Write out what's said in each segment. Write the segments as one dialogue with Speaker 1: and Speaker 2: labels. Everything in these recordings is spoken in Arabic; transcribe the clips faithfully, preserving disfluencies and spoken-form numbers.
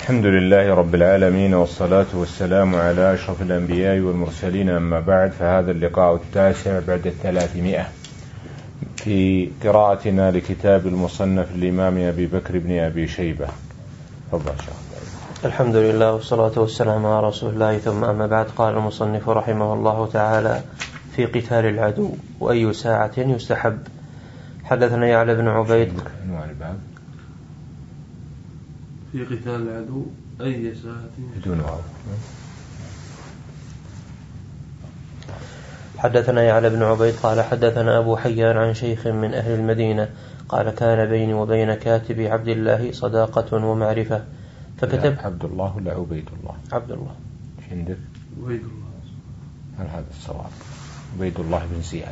Speaker 1: الحمد لله رب العالمين، والصلاة والسلام على أشرف الأنبياء والمرسلين، أما بعد، فهذا اللقاء التاسع بعد الثلاثمائة في قراءتنا لكتاب المصنف الإمام أبي بكر بن أبي شيبة. تفضل شيخ.
Speaker 2: الحمد لله والصلاة والسلام على رسول الله، ثم أما بعد. قال المصنف رحمه الله تعالى: في قتال العدو وأي ساعة يستحب. حدثنا يعلى بن عبيد.
Speaker 3: في قتال العدو أي ساعة
Speaker 1: بدون واو.
Speaker 2: حدثنا يعلى بن عبيد قال حدثنا أبو حيان عن شيخ من أهل المدينة قال: كان بيني وبين كاتب عبد الله صداقة ومعرفة، فكتب
Speaker 1: عبد الله ولا عبيد الله؟
Speaker 2: عبد الله.
Speaker 1: ايش عندك؟
Speaker 3: عبيد الله.
Speaker 1: هل هذا الصواب؟ عبيد الله بن زياد.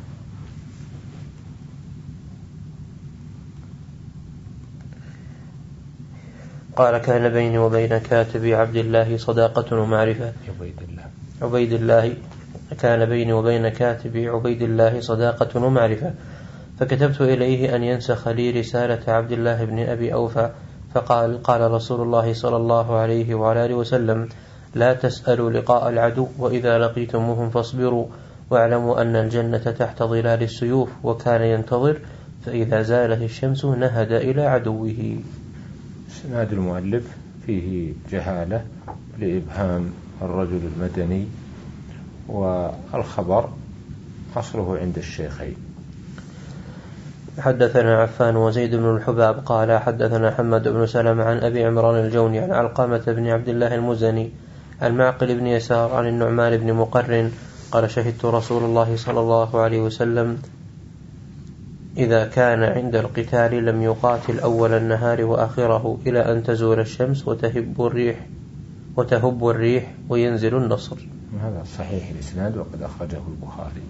Speaker 2: قال: كان بيني وبين كاتب عبد الله صداقة ومعرفة.
Speaker 1: عبيد الله
Speaker 2: عبيد الله كان بيني وبين كاتب عبيد الله صداقة ومعرفة، فكتبت إليه أن ينسخ لي رسالة عبد الله بن أبي أوفى، فقال: قال رسول الله صلى الله عليه وعلى آله وسلم: لا تسألوا لقاء العدو، وإذا لقيتموهم فاصبروا، واعلموا أن الجنة تحت ظلال السيوف. وكان ينتظر، فإذا زالت الشمس نهد إلى عدوه.
Speaker 1: سناد المؤلف فيه جهالة لإبهام الرجل المدني، والخبر أصله عند الشيخين.
Speaker 2: حدثنا عفان وزيد بن الحباب قال حدثنا حمد بن سلمة عن أبي عمران الجوني عن علقمة بن عبد الله المزني عن معقل بن يسار عن النعمان بن مقرن قال: شهدت رسول الله صلى الله عليه وسلم إذا كان عند القتال لم يقاتل أول النهار وآخره إلى أن تزول الشمس وتهب الريح وتهب الريح وينزل النصر.
Speaker 1: هذا صحيح الإسناد وقد أخرجه البخاري.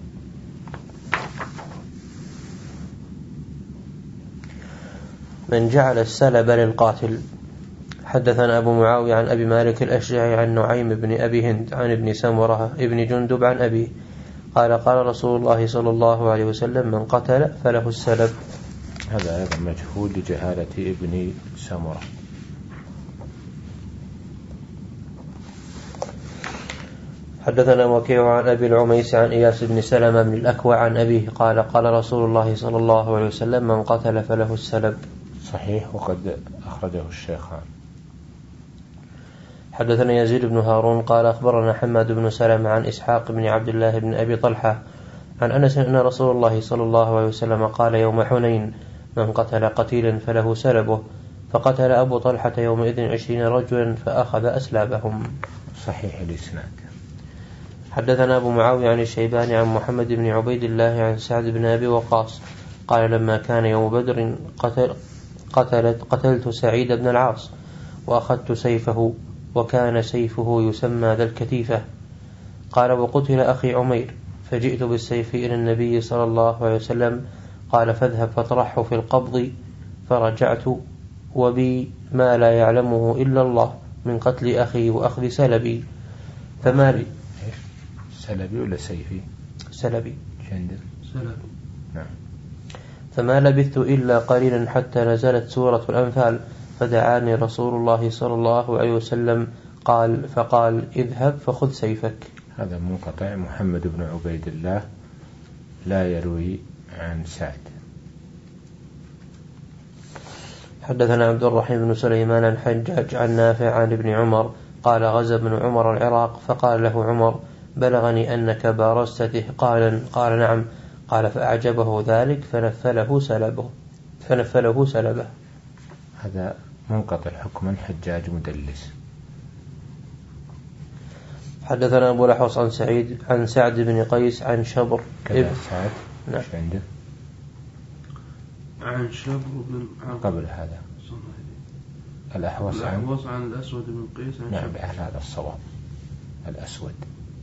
Speaker 2: من جعل السلب للقاتل. حدثنا أبو معاوية عن أبي مالك الأشجعي عن نعيم بن أبي هند عن ابن سمرة ابن جندب عن أبيه قال: قال رسول الله صلى الله عليه وسلم: من قتل فله السلب.
Speaker 1: هذا أيضا مجهول لجهالة ابن سمرة.
Speaker 2: حدثنا وكيع عن أبي العميس عن إياس بن سلمة بن الأكوع عن أبيه قال: قال رسول الله صلى الله عليه وسلم: من قتل فله السلب.
Speaker 1: صحيح وقد أخرجه الشيخان.
Speaker 2: حدثنا يزيد بن هارون قال أخبرنا حماد بن سلمة عن إسحاق بن عبد الله بن أبي طلحة عن أنس أن رسول الله صلى الله عليه وسلم قال يوم حنين: من قتل قتيلا فله سلبه، فقتل أبو طلحة يومئذ عشرين رجلا فأخذ أسلابهم.
Speaker 1: صحيح الإسناد.
Speaker 2: حدثنا أبو معاوية عن الشيباني عن محمد بن عبيد الله عن سعد بن أبي وقاص قال: لما كان يوم بدر قتل قتلت قتلت سعيد بن العاص وأخذت سيفه، وكان سيفه يسمى ذا الكتيفة. قال: وقتل أخي عمير، فجئت بالسيف إلى النبي صلى الله عليه وسلم، قال: فاذهب فاطرحه في القبض. فرجعت وبي ما لا يعلمه إلا الله من قتل أخي وأخذ سلبي، فما لي.
Speaker 1: سلبي ولا سيفي؟
Speaker 2: سلبي.
Speaker 3: سلبي.
Speaker 1: نعم.
Speaker 2: فما لبثت إلا قليلا حتى نزلت سورة الأنفال، فدعاني رسول الله صلى الله عليه وسلم قال فقال: اذهب فخذ سيفك.
Speaker 1: هذا منقطع. محمد بن عبيد الله لا يروي عن سعد.
Speaker 2: حدثنا عبد الرحيم بن سليمان عن حجاج عن نافع عن ابن عمر قال: غزا ابن عمر العراق، فقال له عمر: بلغني أنك بارزت دهقانا. قال: نعم. قال: فأعجبه ذلك فنفله سلبه فنفله سلبه.
Speaker 1: هذا منقطع حكما، حجاج مدلس.
Speaker 2: حدثنا أبو الأحوص عن سعيد عن سعد بن قيس عن شبر
Speaker 1: كذا سعد.
Speaker 2: نعم.
Speaker 1: عنده
Speaker 3: عن شبر بن
Speaker 1: قبل هذا الأحوص عن
Speaker 3: الأحوص عن الأسود بن قيس عن
Speaker 1: نعم.
Speaker 3: شبر.
Speaker 1: هذا الصواب. الأسود.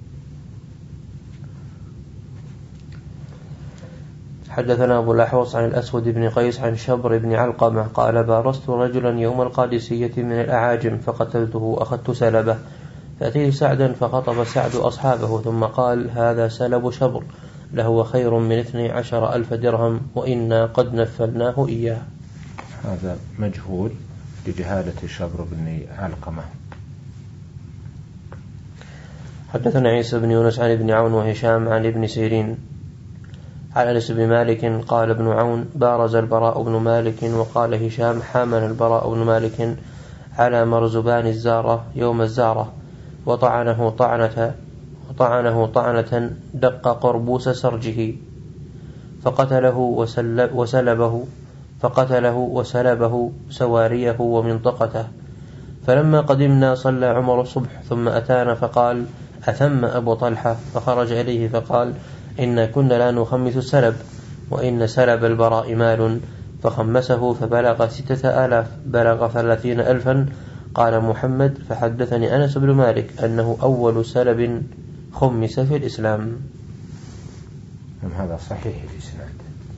Speaker 2: حدثنا أبو الأحوص عن الأسود بن قيس عن شبر بن علقمة قال: بارزت رجلا يوم القادسية من الأعاجم فقتلته وأخذت سلبه، فأتيت سعدا فخطب سعد أصحابه ثم قال: هذا سلب شبر، لهو خير من اثني عشر ألف درهم، وإنا قد نفلناه إياه.
Speaker 1: هذا مجهول لجهالة شبر بن علقمة.
Speaker 2: حدثنا عيسى بن يونس عن ابن عون وهشام عن ابن سيرين عن أنس بن مالك قال ابن عون بارز البراء بن مالك وقال هشام حامل البراء بن مالك على مرزبان الزارة يوم الزارة وطعنه طعنة وطعنه طعنة دق قربوس سرجه فقتله وسلب وسلبه فقتله وسلبه سواريه ومنطقته. فلما قدمنا صلى عمر الصبح ثم أتانا فقال أثم أبو طلحة؟ فخرج إليه فقال إن كنا لا نخمس السلب وإن سلب البراء مال، فخمسه فبلغ ستة آلاف بلغ ثلاثين ألفا. قال محمد فحدثني أنس بن مالك أنه أول سلب خمس في الإسلام.
Speaker 1: هذا صحيح الإسناد.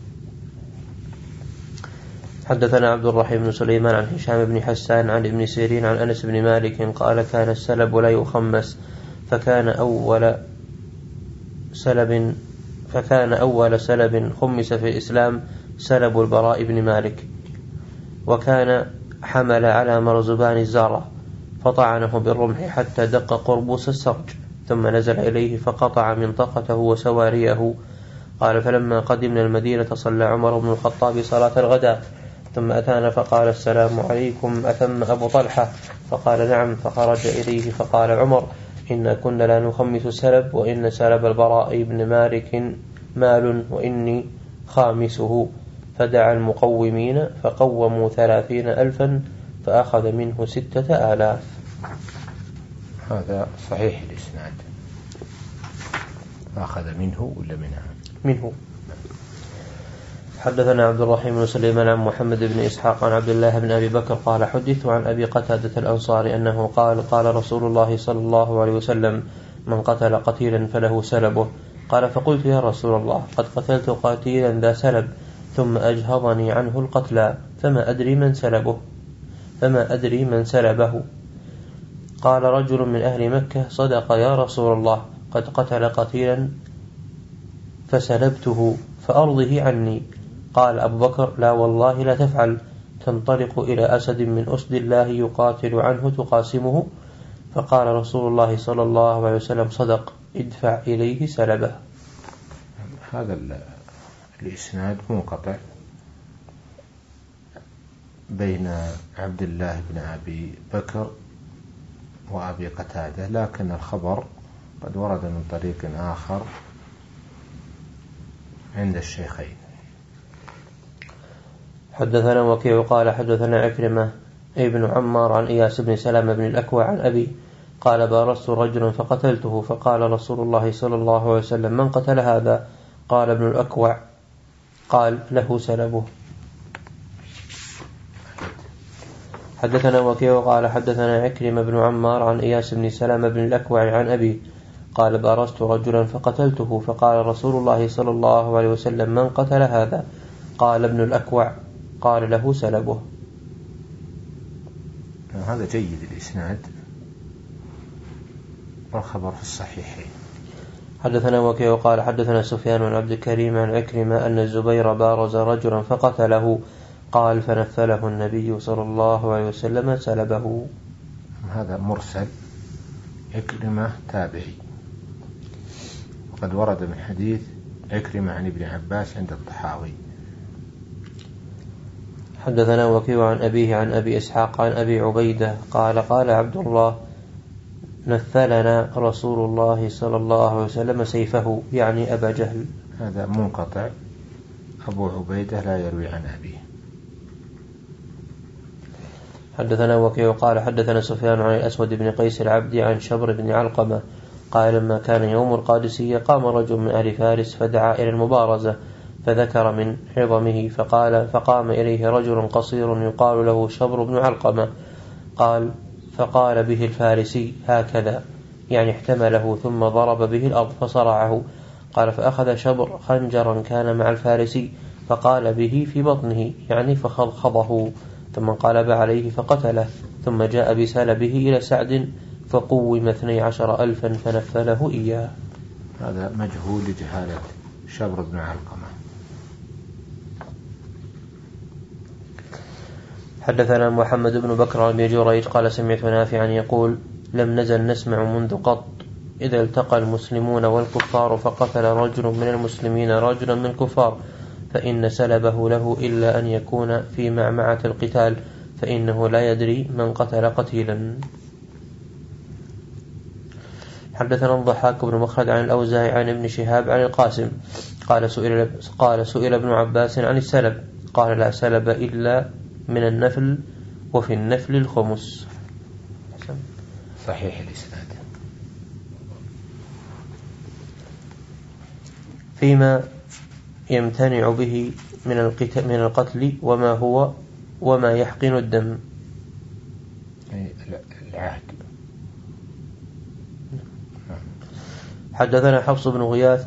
Speaker 2: حدثنا عبد الرحيم بن سليمان عن هشام بن حسان عن ابن سيرين عن أنس بن مالك قال كان السلب لا يخمس فكان أول سلب فكان أول سلب خمس في الإسلام سلب البراء بن مالك، وكان حمل على مرزبان الزارة فطعنه بالرمح حتى دق قربوس السرج ثم نزل إليه فقطع منطقته وسواريه. قال فلما قدمنا المدينة صلى عمر بن الخطاب صلاة الغداء ثم أتانا فقال السلام عليكم أثم أبو طلحة؟ فقال نعم. فخرج إليه فقال عمر إن كنا لا نخمس السلب وإن سلب البراء بن مالك مال وإني خامسه. فدعا المقومين فقوموا ثلاثين ألفا فأخذ منه ستة آلاف.
Speaker 1: هذا صحيح الإسناد. أخذ منه ولا منها؟
Speaker 2: منه. حدثنا عبد الرحيم بن سليمان عن محمد بن إسحاق عن عبد الله بن أبي بكر قال حدثت عن أبي قتادة الأنصاري أنه قال قال رسول الله صلى الله عليه وسلم من قتل قتيلا فله سلبه. قال فقلت يا رسول الله قد قتلت قتيلا ذا سلب ثم أجهضني عنه القتلى فما أدري من سلبه فما أدري من سلبه. قال رجل من أهل مكة صدق يا رسول الله قد قتل قتيلا فسلبته فأرضه عني. قال أبو بكر لا والله لا تفعل، تنطلق إلى أسد من أسد الله يقاتل عنه تقاسمه. فقال رسول الله صلى الله عليه وسلم صدق ادفع إليه سلبه.
Speaker 1: هذا الإسناد منقطع بين عبد الله بن أبي بكر وأبي قتادة، لكن الخبر قد ورد من طريق آخر عند الشيخين.
Speaker 2: حدثنا وكيع قال حدثنا عكرمة ابن عمار عن إياس بن سلام بن الأكوع عن أبي قال بارزت رجلا فقتلته فقال رسول الله صلى الله عليه وسلم من قتل هذا؟ قال ابن الأكوع قال له سلبه. حدثنا وكيع قال حدثنا عكرمة بن عمار عن إياس بن سلام بن الأكوع عن أبي قال بارزت رجلا فقتلته فقال رسول الله صلى الله عليه وسلم من قتل هذا؟ قال ابن الأكوع قال له سلبه.
Speaker 1: هذا جيد الإسناد والخبر في الصحيحين.
Speaker 2: حدثنا وكيع قال حدثنا سفيان عن عبد الكريم عن عكرمة أن الزبير بارز رجلا فقتله قال فنفله النبي صلى الله عليه وسلم سلبه.
Speaker 1: هذا مرسل، عكرمة تابعي، وقد ورد من حديث عكرمة عن ابن عباس عند الطحاوي.
Speaker 2: حدثنا وكيع عن أبيه عن أبي إسحاق عن أبي عبيدة قال قال عبد الله نفلنا رسول الله صلى الله عليه وسلم سيفه يعني أبا جهل.
Speaker 1: هذا منقطع، أبو عبيدة لا يروي عن أبيه.
Speaker 2: حدثنا وكيع قال حدثنا سفيان عن الأسود بن قيس العبدي عن شبر بن علقمة قال لما كان يوم القادسية قام رجل من أهل فارس فدعا إلى المبارزة فذكر من عظمه فقال فقام إليه رجل قصير يقال له شبر بن علقمة قال فقال به الفارسي هكذا يعني احتمله ثم ضرب به الأرض فصرعه. قال فأخذ شبر خنجرا كان مع الفارسي فقال به في بطنه يعني فخضخضه ثم انقلب عليه فقتله ثم جاء بسلبه إلى سعد فقوم اثني عشر ألفا فنفله إياه.
Speaker 1: هذا مجهول لجهالة شبر بن علقمة.
Speaker 2: حدثنا محمد بن بكر بن جريج قال سمعت نافعا يقول لم نزل نسمع منذ قط إذا التقى المسلمون والكفار فقتل رجل من المسلمين رجلا من الكفار فإن سلبه له إلا أن يكون في معمعة القتال فإنه لا يدري من قتل قتيلا. حدثنا الضحاك بن مخلد عن الأوزاعي عن ابن شهاب عن القاسم قال سئل, قال سئل ابن عباس عن السلب قال لا سلب إلا من النفل وفي النفل الخمس.
Speaker 1: صحيح الإسناد.
Speaker 2: فيما يمتنع به من القتل, من القتل وما هو وما يحقن الدم.
Speaker 1: العهد.
Speaker 2: حدثنا حفص بن غياث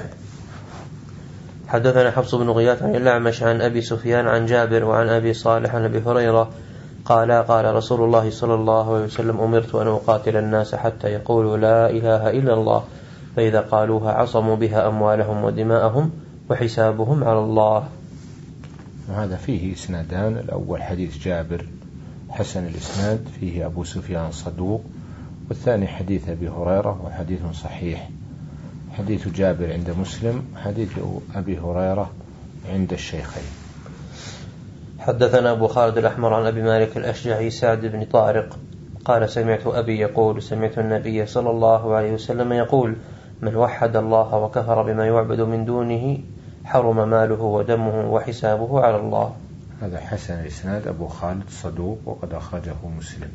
Speaker 2: حدثنا حفص بن غياث عن الأعمش عن أبي سفيان عن جابر وعن أبي صالح عن أبي هريرة قال قال رسول الله صلى الله عليه وسلم أمرت أن أقاتل الناس حتى يقولوا لا إله إلا الله فإذا قالوها عصموا بها أموالهم ودماءهم وحسابهم على الله.
Speaker 1: وهذا فيه إسنادان. الأول حديث جابر حسن الإسناد فيه أبو سفيان صدوق، والثاني حديث أبي هريرة وحديث صحيح. حديث جابر عند مسلم، حديث أبي هريرة عند الشيخين.
Speaker 2: حدثنا أبو خالد الأحمر عن أبي مالك الأشجعي سعد بن طارق قال سمعت أبي يقول سمعت النبي صلى الله عليه وسلم يقول من وحد الله وكفر بما يعبد من دونه حرم ماله ودمه وحسابه على الله.
Speaker 1: هذا حسن الإسناد أبو خالد صدوق وقد أخرجه مسلم.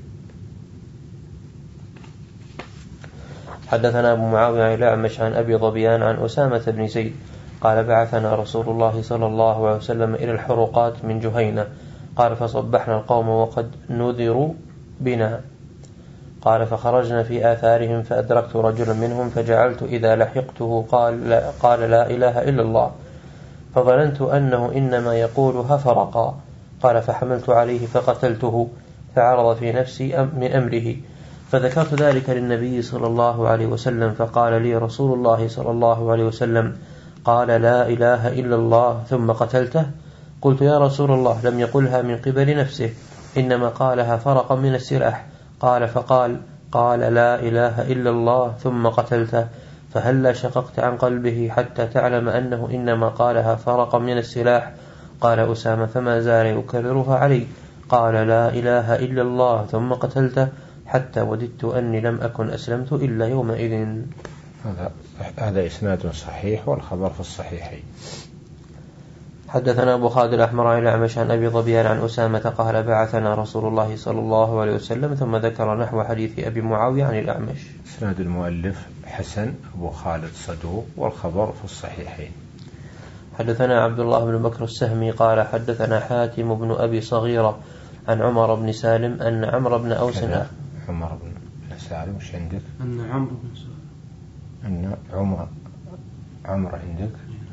Speaker 2: حدثنا أبو معاوية عن الأعمش عن أبي ظبيان عن أسامة بن زيد قال بعثنا رسول الله صلى الله عليه وسلم إلى الحروقات من جهينة قال فصبحنا القوم وقد نذروا بنا قال فخرجنا في آثارهم فأدركت رجلا منهم فجعلت إذا لحقته قال لا, قال لا إله إلا الله فظننت أنه إنما يقولها فرقا قال فحملت عليه فقتلته فعرض في نفسي من أمره فذكرت ذلك للنبي صلى الله عليه وسلم فقال لي رسول الله صلى الله عليه وسلم قال لا إله إلا الله ثم قتلته قلت يا رسول الله لم يقلها من قبل نفسه إنما قالها فرقا من السلاح قال فقال قال لا إله إلا الله ثم قتلته فهلا شققت عن قلبه حتى تعلم أنه إنما قالها فرقا من السلاح قال أسامة فما زال يكررها علي قال لا إله إلا الله ثم قتلته حتى وددت أني لم أكن أسلمت إلا يومئذ.
Speaker 1: هذا هذا إسناد صحيح والخبر في الصحيحين.
Speaker 2: حدثنا أبو خالد الأحمر عن الأعمش عن أبي ظبيان عن أسامة قال بعثنا رسول الله صلى الله عليه وسلم ثم ذكر نحو حديث أبي معاوية عن الأعمش.
Speaker 1: إسناد المؤلف حسن أبو خالد صدوق والخبر في الصحيحين.
Speaker 2: حدثنا عبد الله بن بكر السهمي قال حدثنا حاتم بن أبي صغيرة عن عمر بن سالم أن عمرو بن أوس
Speaker 1: عمر بن سالم وش عندك؟
Speaker 3: أن عمرو بن سالم
Speaker 1: أن عمر عمرو عندك؟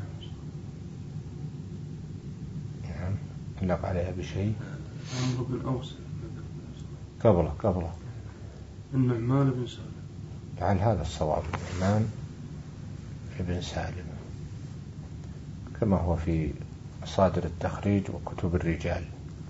Speaker 1: نعم. علق عليها بشيء.
Speaker 3: عمرو بن أوس
Speaker 1: قبله قبله
Speaker 3: النعمان بن سالم.
Speaker 1: لعل هذا الصواب النعمان بن سالم كما هو في مصادر التخريج وكتب الرجال.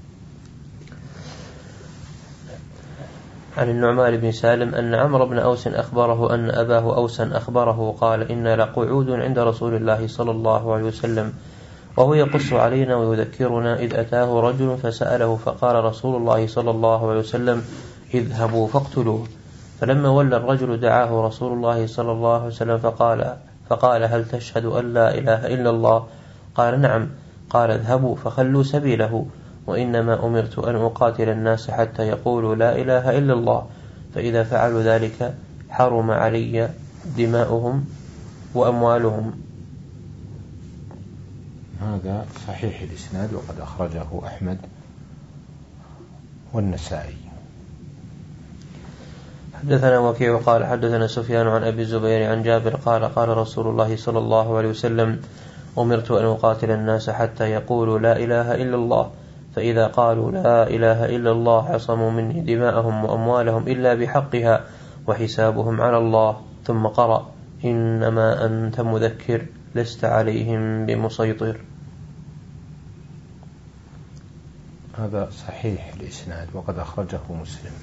Speaker 2: عن النعمان بن سالم أن عمرو بن أوس أخبره أن أباه أوسا أخبره قال إن لقعود عند رسول الله صلى الله عليه وسلم وهو يقص علينا ويذكرنا إذ أتاه رجل فسأله فقال رسول الله صلى الله عليه وسلم اذهبوا فاقتلوه فلما ولى الرجل دعاه رسول الله صلى الله عليه وسلم فقال, فقال هل تشهد أن لا إله إلا الله قال نعم قال اذهبوا فخلوا سبيله وإنما أمرت أن أقاتل الناس حتى يقولوا لا إله إلا الله فإذا فعلوا ذلك حرم علي دماؤهم وأموالهم.
Speaker 1: هذا صحيح الإسناد وقد أخرجه أحمد والنسائي.
Speaker 2: حدثنا وكيع قال حدثنا سفيان عن أبي الزبير عن جابر قال قال رسول الله صلى الله عليه وسلم أمرت أن أقاتل الناس حتى يقولوا لا إله إلا الله فإذا قالوا لا إله إلا الله عصموا مني دماءهم وأموالهم إلا بحقها وحسابهم على الله ثم قرأ إنما أنت مذكر لست عليهم بمسيطر.
Speaker 1: هذا صحيح الإسناد وقد أخرجه مسلم.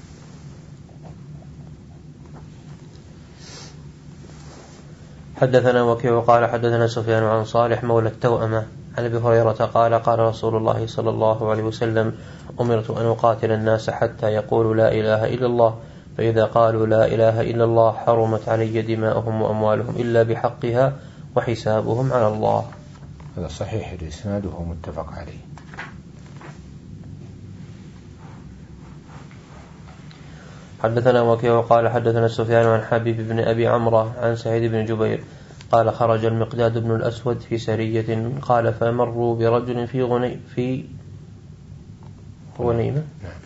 Speaker 2: حدثنا وكيع قال حدثنا سفيان عن صالح مولى التوأمة عن أبي هريرة قال قال رسول الله صلى الله عليه وسلم أمرت أن أقاتل الناس حتى يقولوا لا إله إلا الله، فإذا قالوا لا إله إلا الله حرمت علي دماؤهم وأموالهم إلا بحقها وحسابهم على الله.
Speaker 1: هذا صحيح الإسناد وهو متفق عليه.
Speaker 2: حدثنا وكيع قال حدثنا سفيان عن حبيب بن أبي عمرو عن سعيد بن جبير قال خرج المقداد بن الأسود في سرية قال فمروا برجل في غني في غنيمة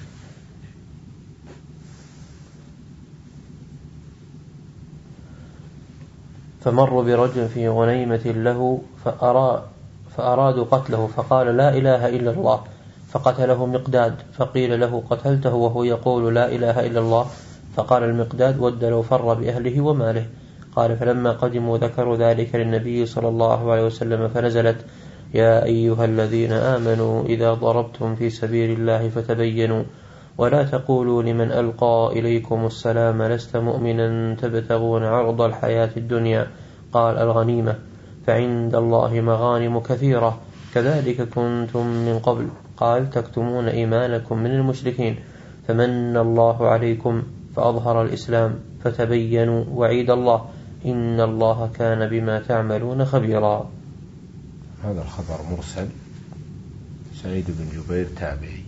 Speaker 2: فمروا برجل في غنيمة له فأرى فأرادوا قتله فقال لا إله إلا الله فقتله مقداد، فقيل له قتلته وهو يقول لا إله إلا الله؟ فقال المقداد ود لو فر بأهله وماله. قال فلما قدموا ذكروا ذلك للنبي صلى الله عليه وسلم فنزلت يا أيها الذين آمنوا إذا ضربتم في سبيل الله فتبينوا ولا تقولوا لمن ألقى إليكم السلام لست مؤمنا تبتغون عرض الحياة الدنيا. قال الغنيمة فعند الله مغانم كثيرة كذلك كنتم من قبل. قال تكتمون إيمانكم من المشركين فمن الله عليكم فأظهر الإسلام فتبينوا وعيد الله إن الله كان بما تعملون خبيرا.
Speaker 1: هذا الخبر مرسل، سعيد بن جبير تابعي.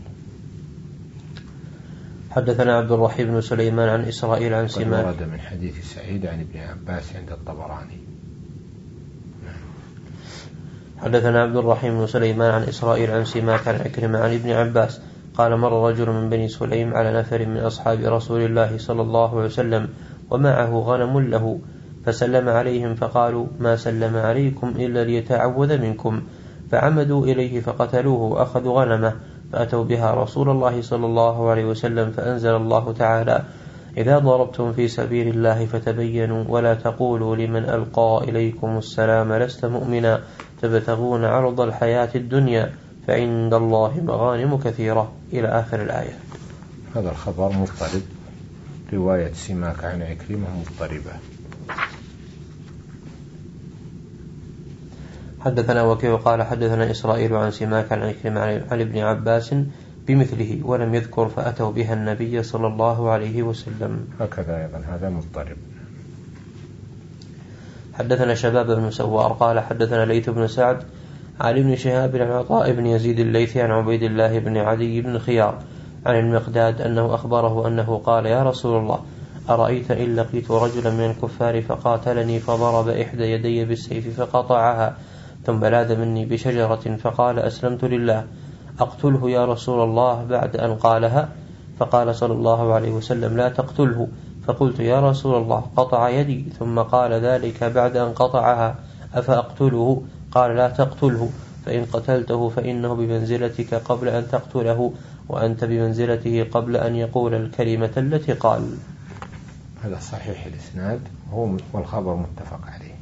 Speaker 2: حدثنا عبد الرحيم بن سليمان عن إسرائيل عن سماك
Speaker 1: ورد من حديث سعيد عن ابن عباس عند الطبراني.
Speaker 2: حدثنا عبد الرحيم بن سليمان عن إسرائيل عن سماك عن عكرمة عن ابن عباس قال مر رجل من بني سليم على نفر من أصحاب رسول الله صلى الله عليه وسلم ومعه غنم له فسلم عليهم فقالوا ما سلم عليكم إلا ليتعوذ منكم، فعمدوا إليه فقتلوه وأخذوا غنمه فأتوا بها رسول الله صلى الله عليه وسلم فأنزل الله تعالى إذا ضربتم في سبيل الله فتبينوا ولا تقولوا لمن ألقى إليكم السلام لست مؤمنا تبتغون عرض الحياة الدنيا فعند الله مغانم كثيرة إلى آخر الآية.
Speaker 1: هذا الخبر مضطرب، رواية سماك عن عكرمة مضطربة.
Speaker 2: حدثنا وكيع قال حدثنا إسرائيل عن سماك عن عكرمة عن ابن عباس بمثله ولم يذكر فأتوا بها النبي صلى الله عليه وسلم.
Speaker 1: هكذا أيضا هذا مضطرب.
Speaker 2: حدثنا شباب بن سوار قال حدثنا ليث بن سعد عن ابن شهاب عن عطاء بن يزيد الليثي عن عبيد الله بن عدي بن خيار عن المقداد أنه أخبره أنه قال يا رسول الله أرأيت إن لقيت رجلا من الكفار فقاتلني فضرب إحدى يدي بالسيف فقطعها ثم لاذ مني بشجرة فقال أسلمت لله أقتله يا رسول الله بعد أن قالها؟ فقال صلى الله عليه وسلم لا تقتله. فقلت يا رسول الله قطع يدي ثم قال ذلك بعد أن قطعها أفأقتله؟ قال لا تقتله فإن قتلته فإنه بمنزلتك قبل أن تقتله وأنت بمنزلته قبل أن يقول الكلمة التي قال.
Speaker 1: هذا صحيح الإسناد والخبر متفق عليه.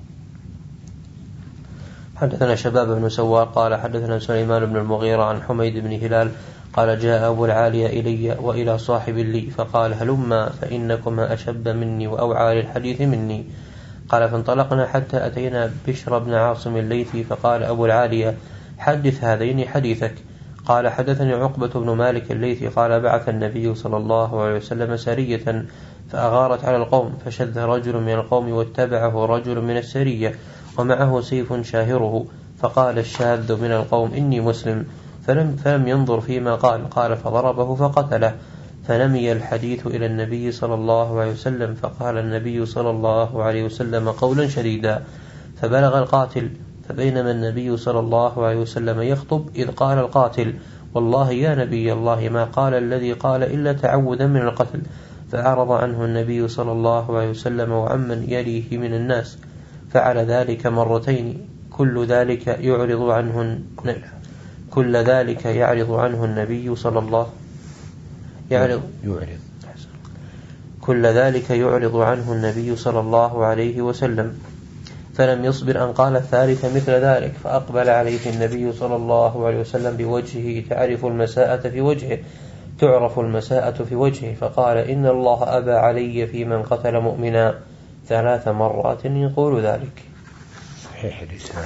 Speaker 2: حدثنا شباب بن سوار قال حدثنا سليمان بن المغيرة عن حميد بن هلال قال جاء أبو العالية إلي وإلى صاحب لي فقال هلما فإنكما أشب مني وأوعى للحديث مني. قال فانطلقنا حتى أتينا بشر بن عاصم الليثي فقال أبو العالية حدث هذين حديثك. قال حدثني عقبة بن مالك الليثي قال بعث النبي صلى الله عليه وسلم سرية فأغارت على القوم فشذ رجل من القوم واتبعه رجل من السرية ومعه سيف شاهره فقال الشاذ من القوم إني مسلم فلم, فلم ينظر فيما قال قال فضربه فقتله فنمي الحديث إلى النبي صلى الله عليه وسلم فقال النبي صلى الله عليه وسلم قولا شديدا فبلغ القاتل فبينما النبي صلى الله عليه وسلم يخطب إذ قال القاتل والله يا نبي الله ما قال الذي قال إلا تعوذا من القتل. فأعرض عنه النبي صلى الله عليه وسلم وعمن يليه من الناس فعل ذلك مرتين كل ذلك يعرض عنه كل ذلك يعرض عنه النبي صلى الله يعرض
Speaker 1: يعرض
Speaker 2: كل ذلك يعرض عنه النبي صلى الله عليه وسلم فلم يصبر أن قال الثالث مثل ذلك، فأقبل عليه النبي صلى الله عليه وسلم بوجهه تعرف المساءة في وجهه تعرف المساءة في وجهه، فقال إن الله أبى علي في من قتل مؤمنا ثلاث مرات يقول ذلك.
Speaker 1: صحيح الإسناد.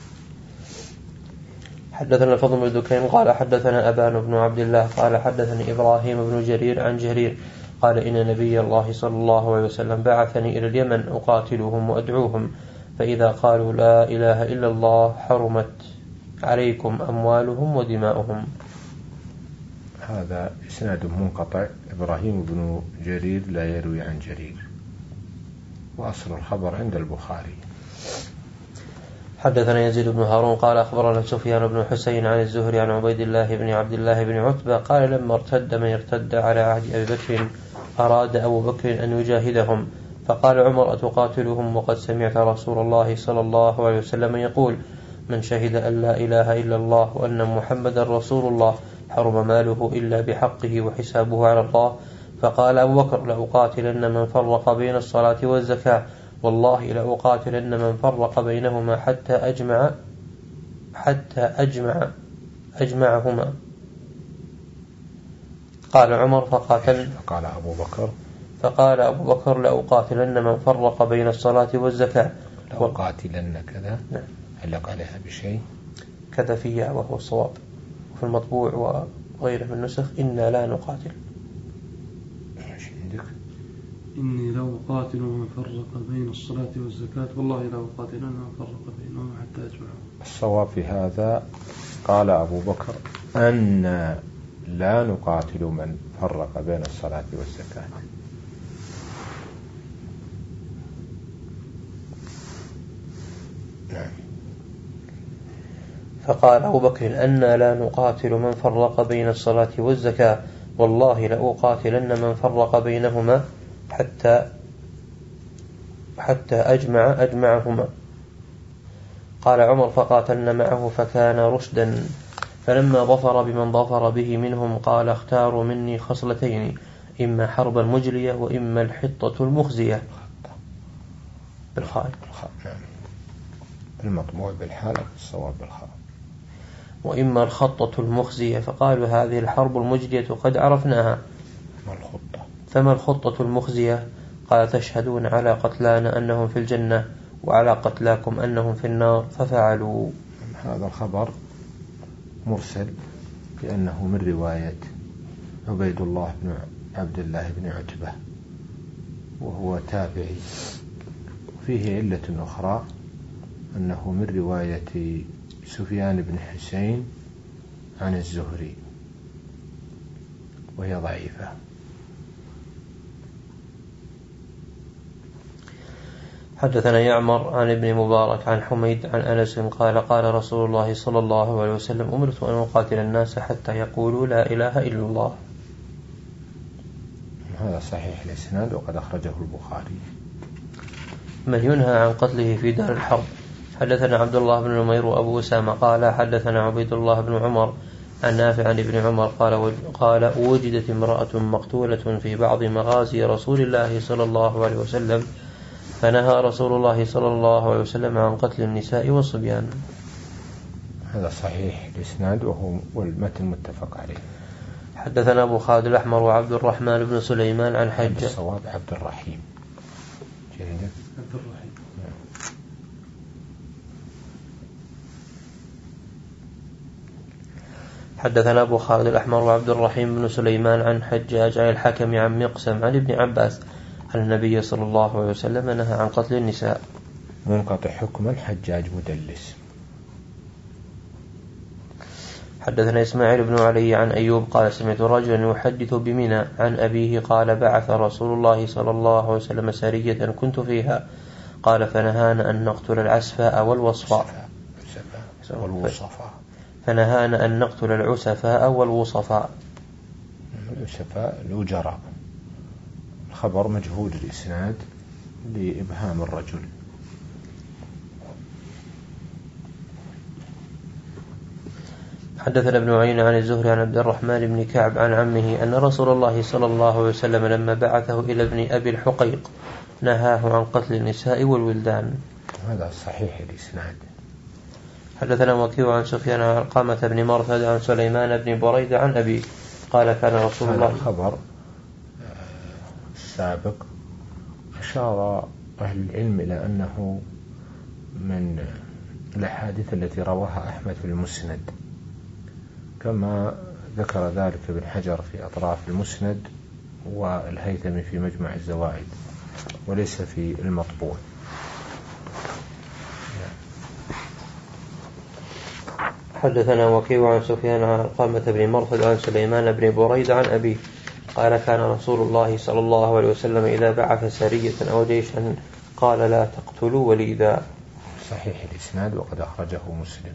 Speaker 2: حدثنا الفضل بن دكين قال حدثنا أبان بن عبد الله قال حدثني إبراهيم بن جرير عن جرير قال إن نبي الله صلى الله عليه وسلم بعثني إلى اليمن أقاتلهم وأدعوهم، فإذا قالوا لا إله إلا الله حرمت عليكم أموالهم ودماؤهم.
Speaker 1: هذا إسناد منقطع. إبراهيم بن جرير لا يروي عن جرير، وأصل الخبر عند البخاري.
Speaker 2: حدثنا يزيد بن هارون قال أخبرنا سفيان بن حسين عن الزهري عن عبيد الله بن عبد الله بن عتبة قال لما ارتد من ارتد على عهد أبي بكر أراد أبو بكر أن يجاهدهم، فقال عمر أتقاتلهم وقد سمعت رسول الله صلى الله عليه وسلم يقول من شهد أن لا إله إلا الله وأن محمدا رسول الله حرم ماله إلا بحقه وحسابه على الله. فقال أبو بكر لأقاتلن من فرق بين الصلاة والزكاة، والله لأقاتلن من فرق بينهما حتى أجمع حتى أجمع أجمعهما. قال عمر فقاتل
Speaker 1: فقال أبو بكر
Speaker 2: فقال أبو بكر لأقاتلن من فرق بين الصلاة والزكاة.
Speaker 1: لأقاتلن كذا
Speaker 2: نعم.
Speaker 1: علق عليها بشيء
Speaker 2: كذا فيها وهو الصواب، وفي المطبوع وغيره من النسخ إنا لا نقاتل.
Speaker 3: إني لو أقاتل من فرق بين الصلاة والزكاة والله لو أقاتل من فرق بينهم حتى أجمعهم.
Speaker 1: الصواب في هذا قال أبو بكر أن لا نقاتل من فرق بين الصلاة والزكاة. نعم.
Speaker 2: فقال أبو بكر أن لا نقاتل من فرق بين الصلاة والزكاة والله لأقاتلن من فرق بينهما حتى حتى أجمع أجمعهما. قال عمر فقاتلنا معه فكان رشدا، فلما ظفر بمن ظفر به منهم قال اختاروا مني خصلتين إما حرب المجلية وإما الحطة المخزية بالخاء
Speaker 1: المطبوع بالحالة الصواب بالخاء
Speaker 2: وإما الخطة المخزية، فقالوا هذه الحرب المجلية قد عرفناها فما الخطة المخزية؟ قال تشهدون على قتلانا أنهم في الجنة وعلى قتلاكم أنهم في النار ففعلوا.
Speaker 1: هذا الخبر مرسل لأنه من رواية عبيد الله بن عبد الله بن عتبة وهو تابعي، وفيه علة أخرى أنه من رواية سفيان بن حسين عن الزهري وهي ضعيفة.
Speaker 2: حدثنا يعمر عن ابن مبارك عن حميد عن أنس قال قال رسول الله صلى الله عليه وسلم أمرت أن أقاتل الناس حتى يقولوا لا إله إلا الله.
Speaker 1: هذا صحيح الإسناد وقد أخرجه البخاري.
Speaker 2: من ينهى عن قتله في دار الحرب. حدثنا عبد الله بن نمير وأبو أسامة قال حدثنا عبيد الله بن عمر عن نافع عن ابن عمر قال قال وجدت امرأة مقتولة في بعض مغازي رسول الله صلى الله عليه وسلم فنهى رسول الله صلى الله عليه وسلم عن قتل النساء والصبيان.
Speaker 1: هذا صحيح الإسناد وهو والمتن متفق عليه.
Speaker 2: حدثنا أبو خالد الأحمر وعبد الرحمن بن سليمان عن حج.
Speaker 1: الصواب عبد الرحيم. جيد.
Speaker 3: عبد الرحيم.
Speaker 2: حدثنا أبو خالد الأحمر وعبد الرحيم بن سليمان عن حجاج عن الحكم عن مقسم عن ابن عباس أن النبي صلى الله عليه وسلم نهى عن قتل النساء.
Speaker 1: منقطع حكما حجاج مدلس.
Speaker 2: حدثنا إسماعيل بن علي عن أيوب قال سمعت رجلا يحدث بمنى عن أبيه قال بعث رسول الله صلى الله عليه وسلم سرية كنت فيها قال فنهانا أن نقتل العسفاء والوصفاء
Speaker 1: والوصفاء
Speaker 2: فنهانا أن نقتل العسفاء والوصفاء.
Speaker 1: العسفاء الأجراء. الخبر مجهول الإسناد لإبهام الرجل.
Speaker 2: حدثنا ابن عين عن الزهري عن عبد الرحمن بن كعب عن عمه أن رسول الله صلى الله عليه وسلم لما بعثه إلى ابن أبي الحقيق نهاه عن قتل النساء والولدان.
Speaker 1: هذا صحيح الإسناد.
Speaker 2: حدثنا وكيع عن سفيان عن علقمة بن مرثد عن سليمان بن بريدة عن أبي قال كان رسول الله.
Speaker 1: هذا الخبر السابق أشار أهل العلم إلى أنه من الأحاديث التي رواها أحمد في المسند، كما ذكر ذلك ابن حجر في أطراف المسند والهيثمي في مجمع الزوائد، وليس في المطبوع.
Speaker 2: حدثنا وكيع عن سفيان عن علقمة بن مرثد عن سليمان بن بريدة عن أبي قال كان رسول الله صلى الله عليه وسلم إذا بعث سرية أو جيشا قال لا تقتلوا وليدا.
Speaker 1: صحيح الإسناد وقد أخرجه مسلم.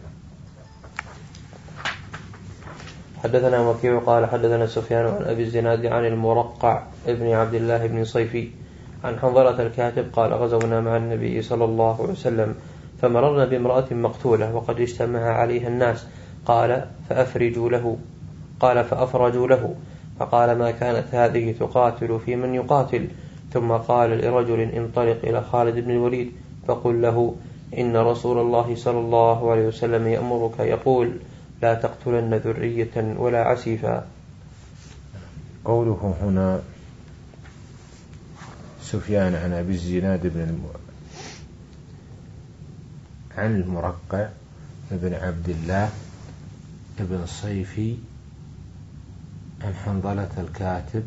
Speaker 2: حدثنا وكيع قال حدثنا سفيان عن أبي الزناد عن المرقع ابن عبد الله بن صيفي عن حنظلة الكاتب قال غزونا مع النبي صلى الله عليه وسلم فمررنا بامرأة مقتولة وقد اجتمع عليها الناس قال فأفرجوا له قال فأفرجوا له فقال ما كانت هذه تقاتل في من يقاتل، ثم قال لرجل انطلق إلى خالد بن الوليد فقل له إن رسول الله صلى الله عليه وسلم يأمرك يقول لا تقتلن ذرية ولا عسيفا.
Speaker 1: قوله هنا سفيان عن أبي الزناد بن الم... عن المرقع بن عبد الله بن الصيفي عن حنظلة الكاتب،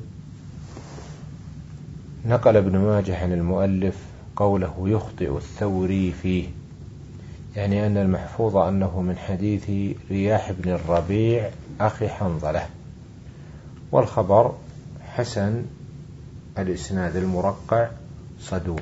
Speaker 1: نقل ابن ماجه عن المؤلف قوله يخطئ الثوري فيه، يعني أن المحفوظ أنه من حديث رياح بن الربيع أخي حنظلة، والخبر حسن الإسناد المرقع صدوق.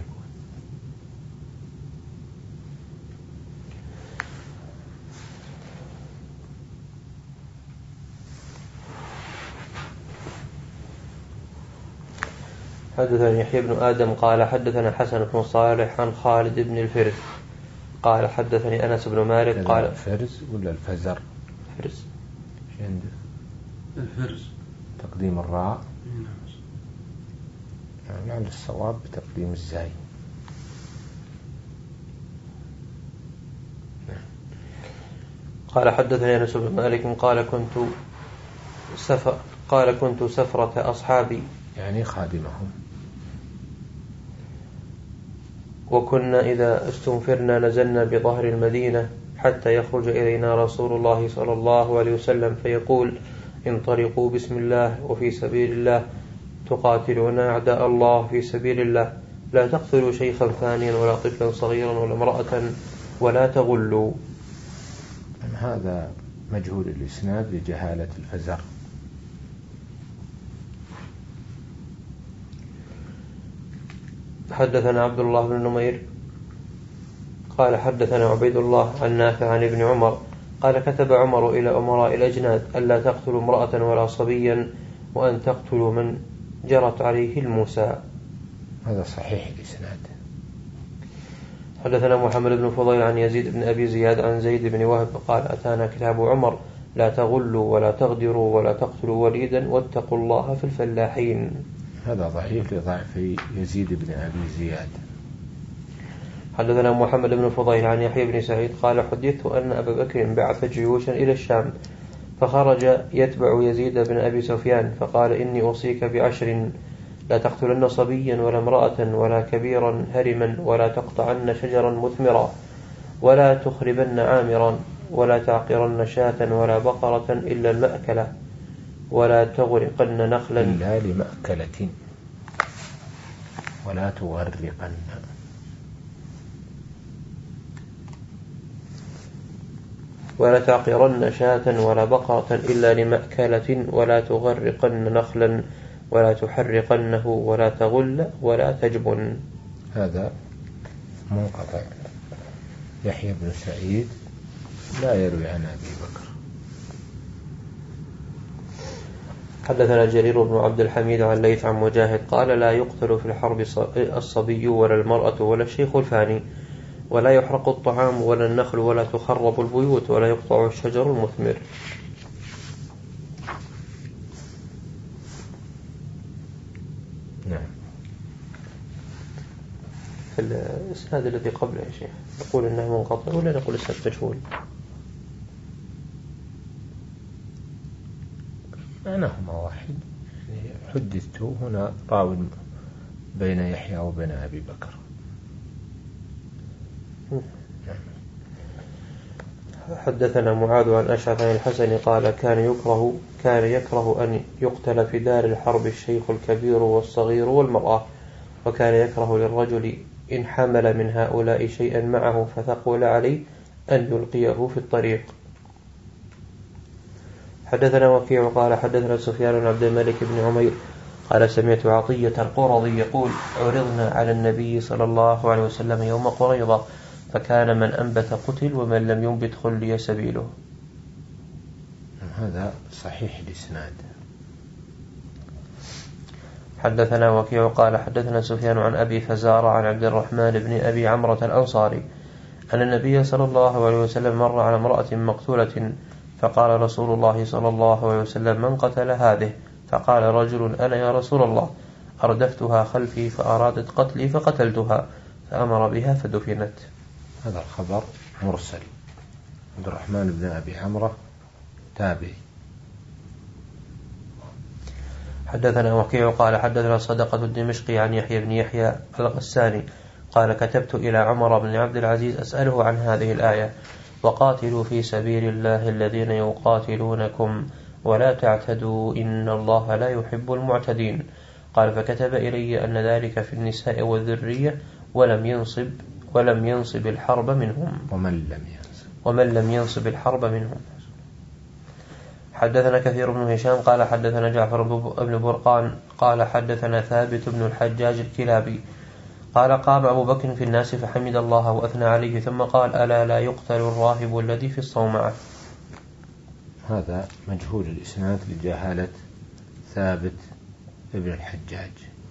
Speaker 2: حدثنا يحيى بن آدم قال حدثنا حسن بن صالح عن خالد بن الفرز قال حدثني أنس بن مالك قال
Speaker 1: الفرز ولا الفزر؟
Speaker 2: فرز
Speaker 3: الفرز
Speaker 1: تقديم الراء، نعم الصواب بتقديم الزاي.
Speaker 2: قال حدثني أنس بن مالك قال كنت سفر قال كنت سفرة أصحابي
Speaker 1: يعني خادمهم،
Speaker 2: وكنا إذا استنفرنا نزلنا بظهر المدينة حتى يخرج إلينا رسول الله صلى الله عليه وسلم فيقول انطلقوا بسم الله وفي سبيل الله تقاتلون أعداء الله في سبيل الله، لا تقتلوا شيخا ثانيا ولا طفلا صغيرا ولا امرأة ولا تغلوا.
Speaker 1: هذا مجهول الإسناد لجهالة الفزر.
Speaker 2: حدثنا عبد الله بن نمير قال حدثنا عبيد الله عن نافع عن ابن عمر قال كتب عمر إلى أمراء الأجناد ألا تقتلوا امرأة ولا صبيا وأن تقتلوا من جرت عليه الموسى.
Speaker 1: هذا صحيح الإسناد.
Speaker 2: حدثنا محمد بن فضيل عن يزيد بن أبي زياد عن زيد بن وهب قال أتانا كتاب عمر لا تغلوا ولا تغدروا ولا تقتلوا وليدا واتقوا الله في الفلاحين.
Speaker 1: هذا ضعيف لضعف يزيد بن أبي زياد.
Speaker 2: حدثنا محمد بن فضيل عن يحيى بن سعيد قال حدثت أن أبا بكر بعث جيوشا إلى الشام فخرج يتبع يزيد بن أبي سفيان فقال إني أوصيك بعشر لا تقتلن صبيا ولا امرأة ولا كبيرا هرما ولا تقطعن شجرا مثمرا ولا تخربن عامرا ولا تعقرن شاة ولا بقرة إلا المأكلة ولا تغرقن نخلا
Speaker 1: إلا لمأكلة ولا تغرقن
Speaker 2: ولا تعقرن شاة ولا بقرة إلا لمأكلة ولا تغرقن نخلا ولا تحرقنه ولا تغل ولا تجبن.
Speaker 1: هذا منقطع. يحيى بن سعيد لا يروي عن أبي بكر.
Speaker 2: حدثنا جرير بن عبد الحميد عن ليث عن مجاهد قال لا يقتل في الحرب الصبي ولا المرأة ولا الشيخ الفاني ولا يحرق الطعام ولا النخل ولا تخرب البيوت ولا يقطع الشجر المثمر.
Speaker 1: نعم.
Speaker 2: في الإسناد الذي قبله يا شيخ، نقول إنه منقطع ولا نقول إسناد مجهول؟
Speaker 1: معناهما واحد، يعني حدثت هنا راو بين يحيى وبين أبي بكر.
Speaker 2: حدثنا معاذ عن أشعث عن الحسن قال كان يكره كان يكره أن يقتل في دار الحرب الشيخ الكبير والصغير والمرأة، وكان يكره للرجل إن حمل من هؤلاء شيئا معه فثقل عليه أن يلقيه في الطريق. حدثنا وكيع قال حدثنا سفيان بن عبد الملك بن عمير قال سمعت عطية القرظي يقول عرضنا على النبي صلى الله عليه وسلم يوم قريضة فكان من أنبت قتل ومن لم ينبت خلي سبيله.
Speaker 1: هذا صحيح الإسناد.
Speaker 2: حدثنا وكيع قال حدثنا سفيان عن أبي فزارة عن عبد الرحمن بن أبي عمرة الأنصاري أن النبي صلى الله عليه وسلم مر على امرأة مقتولة فقال رسول الله صلى الله عليه وسلم من قتل هذه؟ فقال رجل أنا يا رسول الله، أردفتها خلفي فأرادت قتلي فقتلتها، فأمر بها فدفنت.
Speaker 1: هذا الخبر مرسل. عبد الرحمن بن أبي عمرة تابعي.
Speaker 2: حدثنا وكيع قال حدثنا صدقة الدمشقي عن يحيى بن يحيى الغساني قال كتبت إلى عمر بن عبد العزيز أسأله عن هذه الآية وقاتلوا في سبيل الله الذين يقاتلونكم ولا تعتدوا إن الله لا يحب المعتدين. قال فكتب إلي أن ذلك في النساء والذرية ولم ينصب ولم ينصب الحرب منهم
Speaker 1: ومن لم ينصب
Speaker 2: ومن لم ينصب الحرب منهم. حدثنا كثير بن هشام قال حدثنا جعفر بن برقان قال حدثنا ثابت بن الحجاج الكلابي قال قام أبو بكر في الناس فحمد الله وأثنى عليه ثم قال ألا لا يقتل الراهب الذي في الصومعة.
Speaker 1: هذا مجهول الإسناد لجهالة ثابت ابن الحجاج.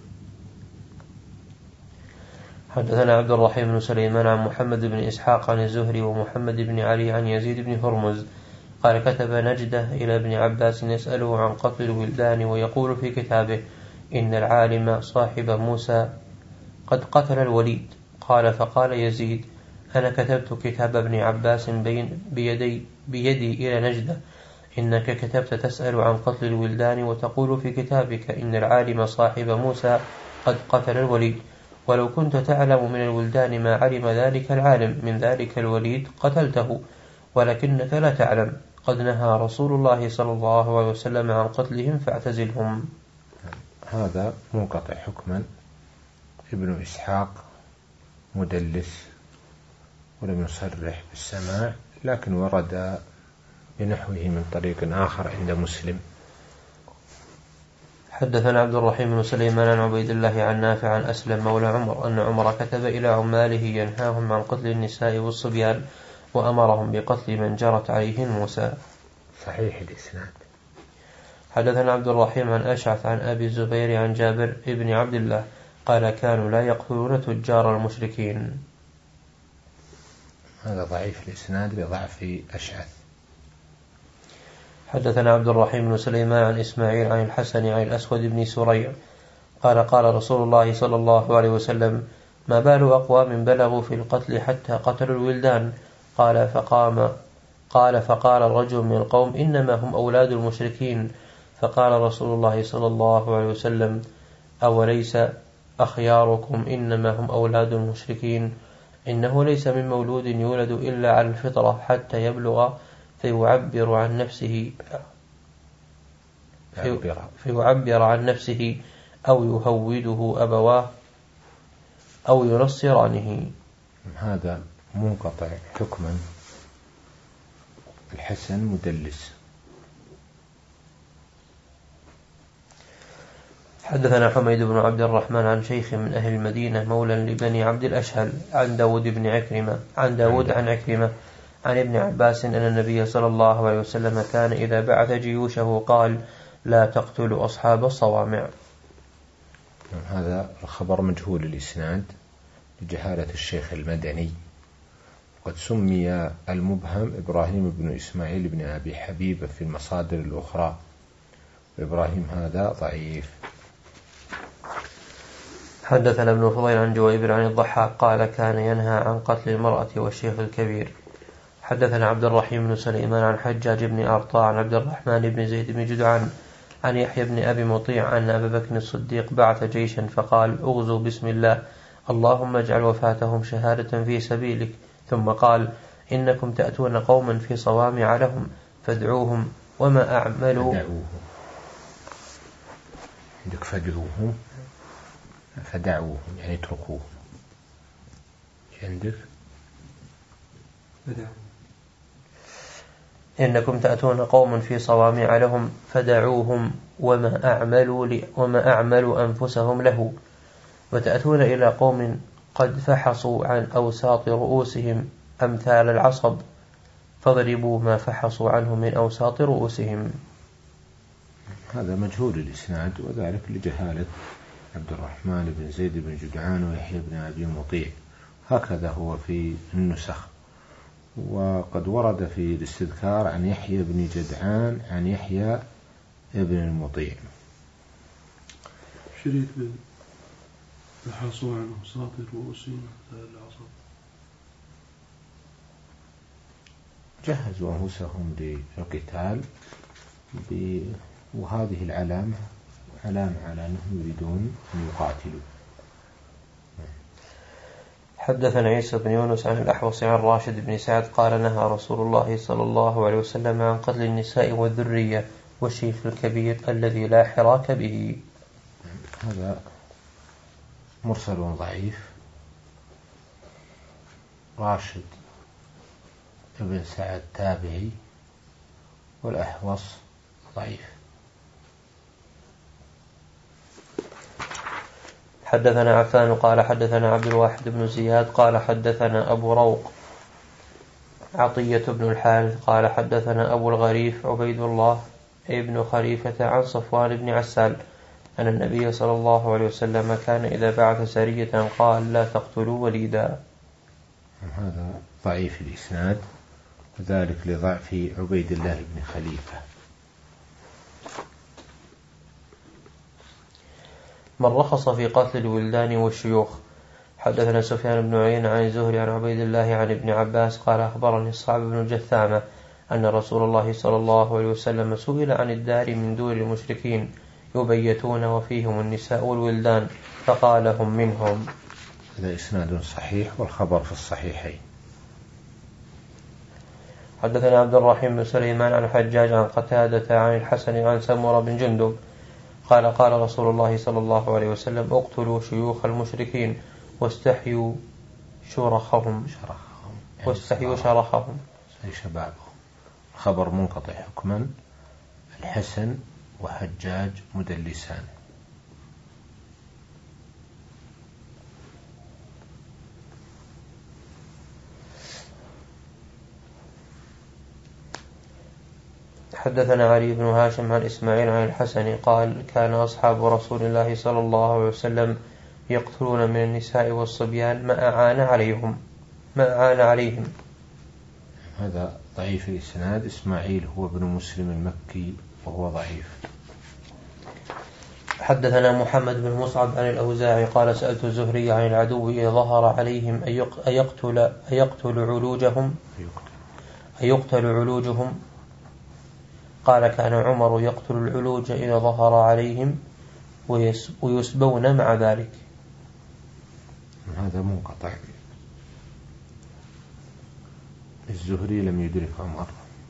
Speaker 2: حدثنا عبد الرحيم بن سليمان عن محمد بن إسحاق عن الزهري ومحمد بن علي عن يزيد بن هرمز قال كتب نجدة إلى ابن عباس يسأله عن قتل الولدان ويقول في كتابه إن العالم صاحب موسى قد قتل الوليد. قال فقال يزيد أنا كتبت كتاب ابن عباس بين بيدي, بيدي إلى نجدة إنك كتبت تسأل عن قتل الولدان وتقول في كتابك إن العالم صاحب موسى قد قتل الوليد، ولو كنت تعلم من الولدان ما علم ذلك العالم من ذلك الوليد قتلته، ولكنك لا تعلم قد نهى رسول الله صلى الله عليه وسلم عن قتلهم فاعتزلهم.
Speaker 1: هذا منقطع حكما. ابن إسحاق مدلس ولم يصرح بالسماع، لكن ورد بنحوه من طريق آخر عند مسلم.
Speaker 2: حدثنا عبد الرحيم بن سليمان عن عبيد الله عن نافع عن أسلم مولى عمر أن عمر كتب إلى عماله ينهاهم عن قتل النساء والصبيان وأمرهم بقتل من جرت عليه الموسى.
Speaker 1: صحيح الإسناد.
Speaker 2: حدثنا عبد الرحيم عن أشعث عن أبي الزبير عن جابر ابن عبد الله قال كانوا لا يقتلون تجار المشركين.
Speaker 1: هذا ضعيف الإسناد لضعف أشعث.
Speaker 2: حدثنا عبد الرحيم بن سليمان عن إسماعيل عن الحسن عن الأسود بن سريع قال قال رسول الله صلى الله عليه وسلم ما بال أقوام بلغوا في القتل حتى قتلوا الولدان؟ قال فقام قال فقال الرجل من القوم إنما هم أولاد المشركين. فقال رسول الله صلى الله عليه وسلم أوليس أخياركم إنما هم أولاد المشركين؟ إنه ليس من مولود يولد إلا على الفطرة حتى يبلغ فيعبر عن نفسه فيعبر عن نفسه أو يهوده أبواه أو ينصرانه.
Speaker 1: هذا منقطع حكما. الحسن مدلس.
Speaker 2: حدثنا حميد بن عبد الرحمن عن شيخ من أهل المدينة مولى لبني عبد الأشهل عن داود بن عكرمة عن داود عن عكرمة عن ابن عباس أن النبي صلى الله عليه وسلم كان إذا بعث جيوشه قال لا تقتلوا أصحاب الصوامع.
Speaker 1: هذا الخبر مجهول الإسناد لجهالة الشيخ المدني. قد سمي المبهم إبراهيم بن إسماعيل بن أبي حبيب في المصادر الأخرى، وإبراهيم هذا ضعيف.
Speaker 2: حدثنا ابن فضيل عن جويبر عن الضحاك قال كان ينهى عن قتل المرأة والشيخ الكبير. حدثنا عبد الرحيم بن سليمان عن حجاج بن أرطاء عن عبد الرحمن بن زيد بن جدعان عن يحيى بن أبي مطيع أن أبا بكر الصديق بعث جيشا فقال اغزوا بسم الله اللهم اجعل وفاتهم شهادة في سبيلك، ثم قال إنكم تأتون قوما في صوامع لهم فادعوهم وما أعملوا
Speaker 1: فدعوهم. عندك فدعوهم فدعوهم يعني اتركوهم. عندك
Speaker 3: فدعوهم.
Speaker 2: إنكم تأتون قوما في صوامع لهم فدعوهم وما أعملوا وما أعملوا أنفسهم له، وتأتون إلى قوم قد فحصوا عن أوساط رؤوسهم أمثال العصب فاضربوا ما فحصوا عنه من أوساط رؤوسهم.
Speaker 1: هذا مجهول الإسناد، وذلك لجهالة عبد الرحمن بن زيد بن جدعان ويحيى بن أبي مطيع، هكذا هو في النسخ. وقد ورد في الاستذكار عن يحيى بن جدعان عن يحيى بن المطيع.
Speaker 3: شريك فحصوا عن أوساط رؤوسهم أمثال العصب.
Speaker 1: جهزوا أنفسهم للقتال، وهذه العلامة علامة على أنهم يريدون أن يقاتلوا.
Speaker 2: حدثنا عيسى بن يونس عن الأحوص عن راشد بن سعد قال نهى رسول الله صلى الله عليه وسلم عن قتل النساء والذرية والشيخ الكبير الذي لا حراك به.
Speaker 1: هذا مرسل ضعيف. راشد بن سعد تابعي، والأحوص ضعيف.
Speaker 2: حدثنا عفان قال حدثنا عبد الواحد بن زياد قال حدثنا أبو روق عطية بن الحارث قال حدثنا أبو الغريف عبيد الله ابن خليفة عن صفوان بن عسال أن النبي صلى الله عليه وسلم كان إذا بعث سرية قال لا تقتلوا وليدا.
Speaker 1: هذا ضعيف الإسناد، وذلك لضعف عبيد الله بن خليفة.
Speaker 2: من رخص في قتل الولدان والشيوخ. حدثنا سفيان بن عيينة عن الزهري عن عبيد الله عن ابن عباس قال أخبرني الصعب بن جثامة أن رسول الله صلى الله عليه وسلم سئل عن الدار من دور المشركين يبيتون وفيهم النساء والولدان فقال هم منهم.
Speaker 1: هذا إسناد صحيح، والخبر في الصحيحين.
Speaker 2: حدثنا عبد الرحيم بن سليمان عن حجاج عن قتادة عن الحسن عن سمرة بن جندب قال قال رسول الله صلى الله عليه وسلم اقتلوا شيوخ المشركين واستحيوا شرخهم واستحيوا شرخهم
Speaker 1: أي شبابهم. خبر منقطع حكما. الحسن وحجاج مدلسان.
Speaker 2: حدثنا علي بن هاشم عن إسماعيل عن الحسن قال كان أصحاب رسول الله صلى الله عليه وسلم يقتلون من النساء والصبيان ما أعان عليهم ما أعان عليهم.
Speaker 1: هذا ضعيف الإسناد. إسماعيل هو ابن مسلم المكي وهو ضعيف.
Speaker 2: حدثنا محمد بن مصعب عن الأوزاعي قال سألت الزهري عن العدو إذا ظهر عليهم أيقتل أيقتل علوجهم أيقتل علوجهم قال كان عمر يقتل العلوج إذا ظهر عليهم ويسبون مع ذلك.
Speaker 1: هذا منقطع. الزهري لم يدرك عمر.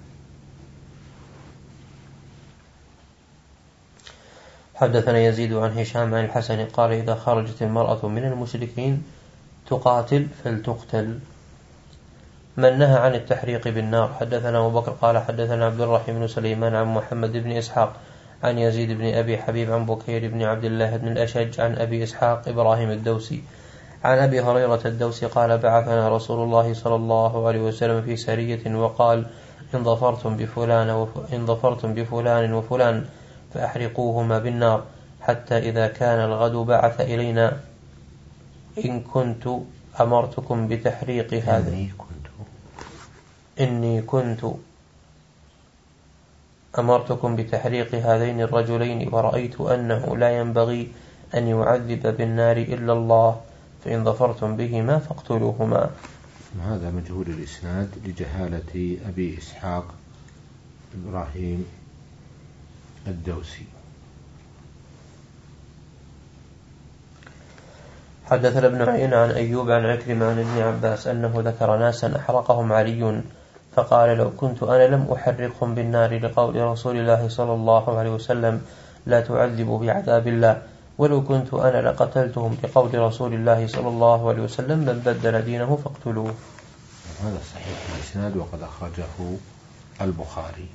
Speaker 2: حدثنا يزيد عن هشام عن الحسن قال إذا خرجت المرأة من المشركين تقاتل فلتقتل. من نهى عن التحريق بالنار. حدثنا أبو بكر قال حدثنا عبد الرحيم بن سليمان عن محمد بن إسحاق عن يزيد بن أبي حبيب عن بكير بن عبد الله بن الأشج عن أبي إسحاق إبراهيم الدوسي عن أبي هريرة الدوسي قال بعثنا رسول الله صلى الله عليه وسلم في سرية وقال إن ظفرتم بفلان وف... إن ظفرتم بفلان وفلان فأحرقوهما بالنار حتى إذا كان الغد بعث إلينا إن كنت أمرتكم بتحريق هذا إني كنت أمرتكم بتحريق هذين الرجلين ورأيت أنه لا ينبغي أن يعذب بالنار إلا الله، فإن ظفرتم بهما فاقتلوهما.
Speaker 1: هذا مجهول الإسناد لجهالة أبي إسحاق إبراهيم الدوسي.
Speaker 2: حدثنا ابن عيينة عن أيوب عن عكرمة عن ابن عباس أنه ذكر ناسا أحرقهم علي فقال لو كنت أنا لم أحرقهم بالنار لقول رسول الله صلى الله عليه وسلم لا تعذبوا بعذاب الله، ولو كنت أنا لقتلتهم لقول رسول الله صلى الله عليه وسلم من بدل دينه فاقتلوه.
Speaker 1: هذا صحيح الإسناد وقد أخرجه البخاري.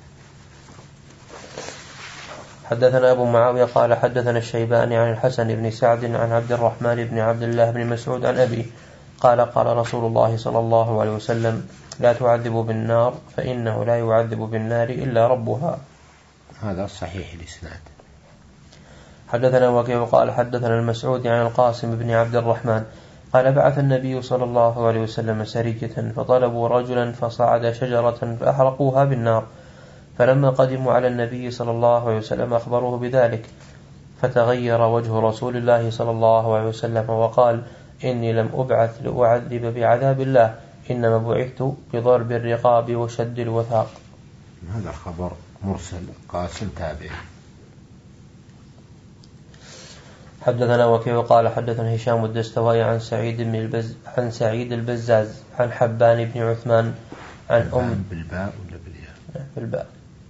Speaker 2: حدثنا أبو معاوية قال حدثنا الشيباني عن الحسن بن سعد عن عبد الرحمن بن عبد الله بن مسعود عن أبيه قال قال رسول الله صلى الله عليه وسلم لا تعذبوا بالنار فإنه لا يعذب بالنار إلا ربها.
Speaker 1: هذا صحيح الإسناد.
Speaker 2: حدثنا وكيع قال حدثنا المسعود عن القاسم بن عبد الرحمن قال بعث النبي صلى الله عليه وسلم سرية فطلبوا رجلا فصعد شجرة فأحرقوها بالنار، فلما قدموا على النبي صلى الله عليه وسلم أخبروه بذلك، فتغير وجه رسول الله صلى الله عليه وسلم وقال إني لم أبعث لأعذب بعذاب الله، إنما بعثت بضرب الرقاب وشد الوثاق.
Speaker 1: هذا خبر مرسل قاسم تابع.
Speaker 2: حدثنا وكيع قال حدثنا هشام الدستوائي عن سعيد بن البز عن سعيد البزاز عن حبان بن عثمان عن أم
Speaker 1: بالباء ولا بالياء؟
Speaker 2: بالباء.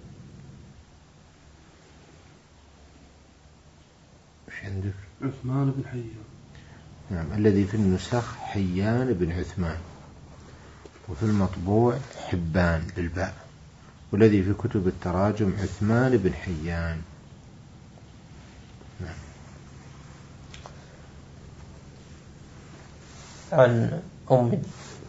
Speaker 1: وش عندك؟
Speaker 3: عثمان بن حيان.
Speaker 1: نعم، الذي في النسخ حيان بن عثمان، وفي المطبوع حبان بالباء، والذي في كتب التراجم عثمان بن حيان. نعم.
Speaker 2: عن أم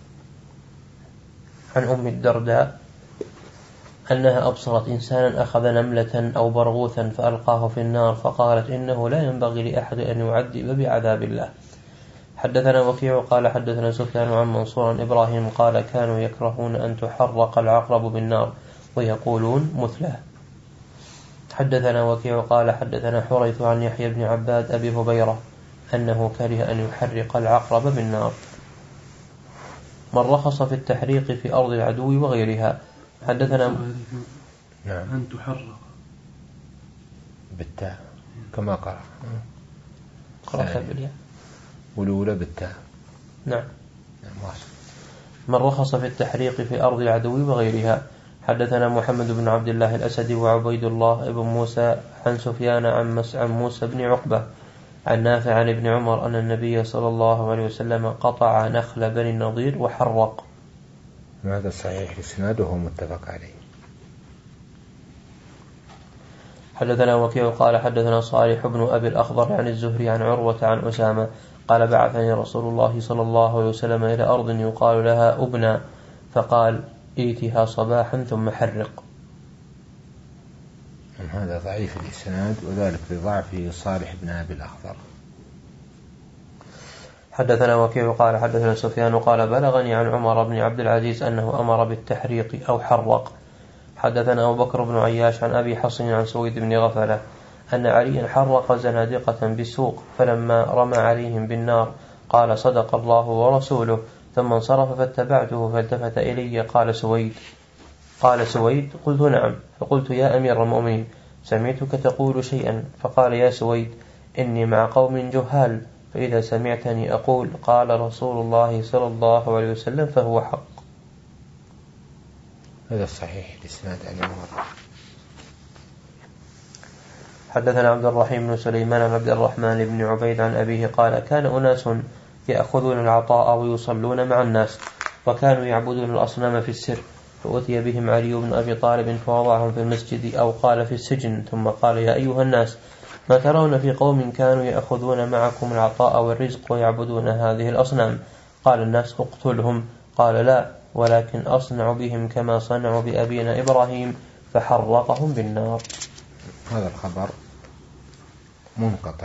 Speaker 2: عن أم الدرداء أنها أبصرت إنسانا أخذ نملة أو برغوثا فألقاه في النار، فقالت إنه لا ينبغي لأحد أن يعذب بعذاب الله. حدثنا وكيع قال حدثنا سفيان عن منصور عن إبراهيم قال كانوا يكرهون أن تحرق العقرب بالنار ويقولون مثله. حدثنا وكيع قال حدثنا حريث عن يحيى بن عباد أبي هبيرة أنه كره أن يحرق العقرب بالنار. من رخص في التحريق في أرض العدو وغيرها. حدثنا
Speaker 3: نعم. أن تحرق
Speaker 1: بالتاء كما قرأ
Speaker 2: قرأت بالياء
Speaker 1: والأولى بالتاء.
Speaker 2: نعم. من رخص في التحريق في أرض العدو وغيرها. حدثنا محمد بن عبد الله الأسدي وعبيد الله بن موسى عن سفيان عن موسى بن عقبة عن نافع عن ابن عمر أن النبي صلى الله عليه وسلم قطع نخل بني النضير وحرق.
Speaker 1: هذا صحيح إسناده متفق عليه.
Speaker 2: حدثنا وكيع قال حدثنا صالح بن أبي الأخضر عن الزهري عن عروة عن أسامة قال بعثني رسول الله صلى الله عليه وسلم إلى أرض يقال لها أبنى، فقال ائتها صباحا ثم حرق.
Speaker 1: هذا ضعيف الإسناد وذلك لضعفه صالح بن أبي الأخضر.
Speaker 2: حدثنا وكيع قال حدثنا سفيان قال بلغني عن عمر بن عبد العزيز أنه أمر بالتحريق أو حرق. حدثنا أبو بكر بن عياش عن أبي حصن عن سويد بن غفلة أن عليا حرق زنادقة بالسوق، فلما رمى عليهم بالنار قال صدق الله ورسوله، ثم انصرف فاتبعته فالتفت إلي قال سويد قال سويد قلت نعم، فقلت يا أمير المؤمنين سمعتك تقول شيئا، فقال يا سويد إني مع قوم جهال، فإذا سمعتني أقول قال رسول الله صلى الله عليه وسلم فهو حق.
Speaker 1: هذا صحيح الإسناد عن عمر.
Speaker 2: حدثنا عبد الرحيم بن سليمان عن عبد الرحمن بن عبيد عن أبيه قال كان أناس يأخذون العطاء ويصلون مع الناس، وكانوا يعبدون الأصنام في السر، فأتي بهم علي بن أبي طالب فوضعهم في المسجد أو قال في السجن، ثم قال يا أيها الناس ما ترون في قوم كانوا يأخذون معكم العطاء والرزق ويعبدون هذه الأصنام؟ قال الناس اقتلهم. قال لا، ولكن أصنع بهم كما صنعوا بأبينا إبراهيم فحرقهم بالنار.
Speaker 1: هذا الخبر منقطع،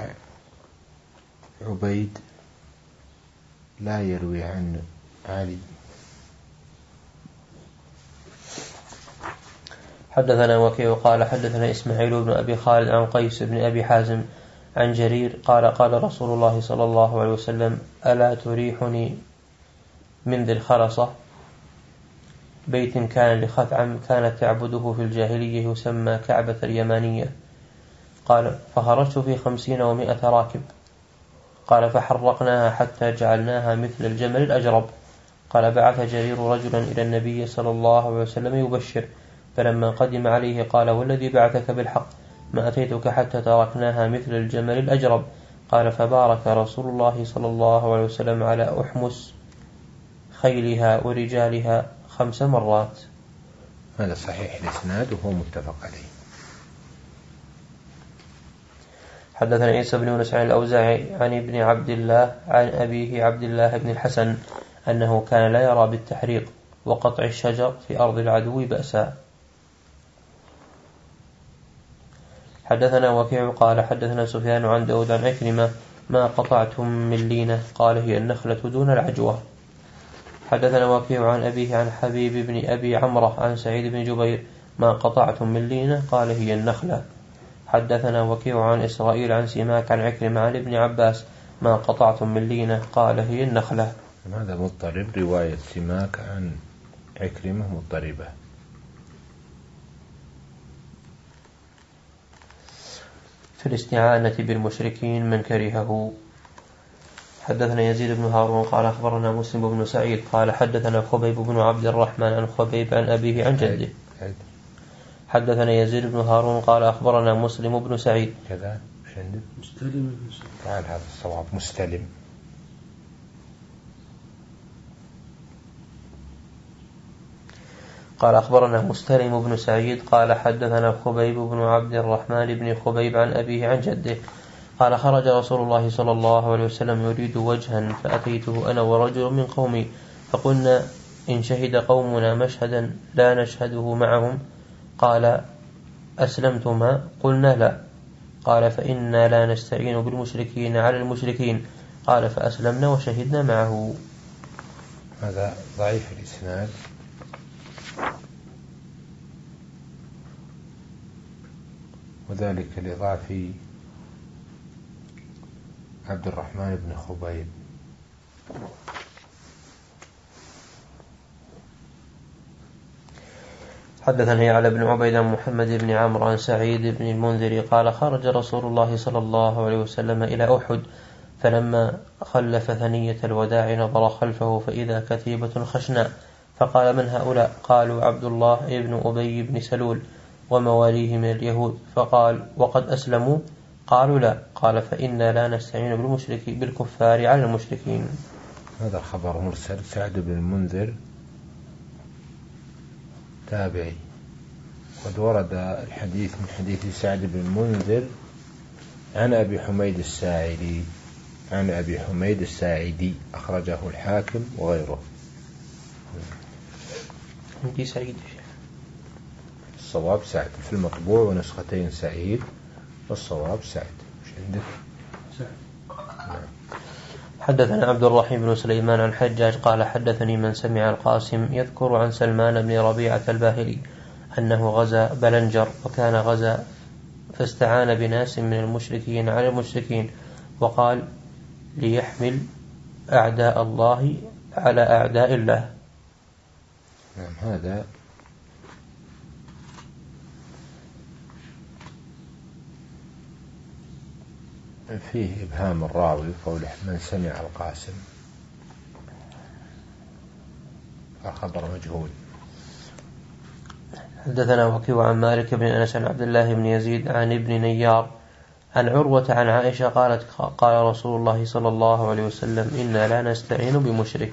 Speaker 1: عبيد لا يروي عن علي.
Speaker 2: حدثنا وكيع قال حدثنا إسماعيل بن أبي خالد عن قيس بن أبي حازم عن جرير قال قال رسول الله صلى الله عليه وسلم ألا تريحني من ذي الخلصة بيت كان لخثعم كانت تعبده في الجاهلية يسمى كعبة اليمانية. قال فخرجت في خمسين ومائة راكب. قال فحرقناها حتى جعلناها مثل الجمل الأجرب. قال بعث جرير رجلا إلى النبي صلى الله عليه وسلم يبشر، فلما قدم عليه قال والذي بعثك بالحق ما أتيتك حتى تركناها مثل الجمل الأجرب. قال فبارك رسول الله صلى الله عليه وسلم على أحمس خيلها ورجالها خمس مرات.
Speaker 1: هذا صحيح الإسناد وهو متفق عليه.
Speaker 2: حدثنا عيسى بن يونس عن الأوزاعي عن ابن عبد الله عن أبيه عبد الله بن الحسن أنه كان لا يرى بالتحريق وقطع الشجر في أرض العدو بأسا. حدثنا وكيع قال حدثنا سفيان عن داود عن عكرمة ما قطعتم من لينة قال هي النخلة دون العجوة. حدثنا وكيع عن أبيه عن حبيب بن أبي عمرة عن سعيد بن جبير ما قطعتم من لينة قال هي النخلة. حدثنا وكيع عن إسرائيل عن سماك عن عكرمة عن ابن عباس ما قطعتم من لينة قال هي النخلة.
Speaker 1: هذا مضطرب، رواية سماك عن عكرمة مضطربة.
Speaker 2: في الاستعانة بالمشركين من كرهه. حدثنا يزيد بن هارون قال أخبرنا مسلم بن سعيد قال حدثنا خبيب بن عبد الرحمن عن خبيب عن أبيه عن جده. حدثنا يزيد بن هارون قال أخبرنا مسلم بن سعيد
Speaker 1: كذا
Speaker 3: مستلم.
Speaker 1: تعال هذا الصواب مستلم.
Speaker 2: قال أخبرنا مستلم بن سعيد قال حدثنا خبيب بن عبد الرحمن بن خبيب عن أبيه عن جده قال خرج رسول الله صلى الله عليه وسلم يريد وجها فأتيته أنا ورجل من قومي فقلنا إن شهد قومنا مشهدا لا نشهده معهم قال أسلمتما قلنا لا قال فإنا لا نستعين بالمشركين على المشركين قال فأسلمنا وشهدنا معه.
Speaker 1: هذا ضعيف الإسناد وذلك لضعف عبد الرحمن بن خبيب.
Speaker 2: حدثني على بن عبيد محمد بن عمرو عن سعيد بن المنذر قال خرج رسول الله صلى الله عليه وسلم إلى أحد فلما خلف ثنية الوداع نظر خلفه فإذا كتيبة خشناء فقال من هؤلاء؟ قالوا عبد الله بن أبي بن سلول ومواليه من اليهود. فقال وقد أسلموا؟ قالوا لا. قال فإنا لا نستعين بالمشركين بالكفار على المشركين.
Speaker 1: هذا الخبر مرسل. سعد بن المنذر تابعي، قد ورد الحديث من حديث سعد بن المنذر عن أبي حميد الساعدي عن أبي حميد الساعدي أخرجه الحاكم وغيره.
Speaker 2: عندي سعيد
Speaker 1: الصواب سعد في المطبوع ونسختين سعيد والصواب سعد. مش عندك
Speaker 3: سعد؟
Speaker 1: نعم.
Speaker 2: حدثنا عبد الرحيم بن سليمان عن حجاج قال حدثني من سمع القاسم يذكر عن سلمان بن ربيعة الباهلي أنه غزا بلنجر وكان غزا فاستعان بناس من المشركين على المشركين وقال ليحمل أعداء الله على أعداء الله.
Speaker 1: نعم. هذا فيه إبهام الراوي قوله من سمع القاسم، الخبر مجهول.
Speaker 2: حدثنا وكيع عن مالك بن أنس عن عبد الله بن يزيد عن ابن نيار عن عروة عن عائشة قالت قال رسول الله صلى الله عليه وسلم إنا لا نستعين بمشرك.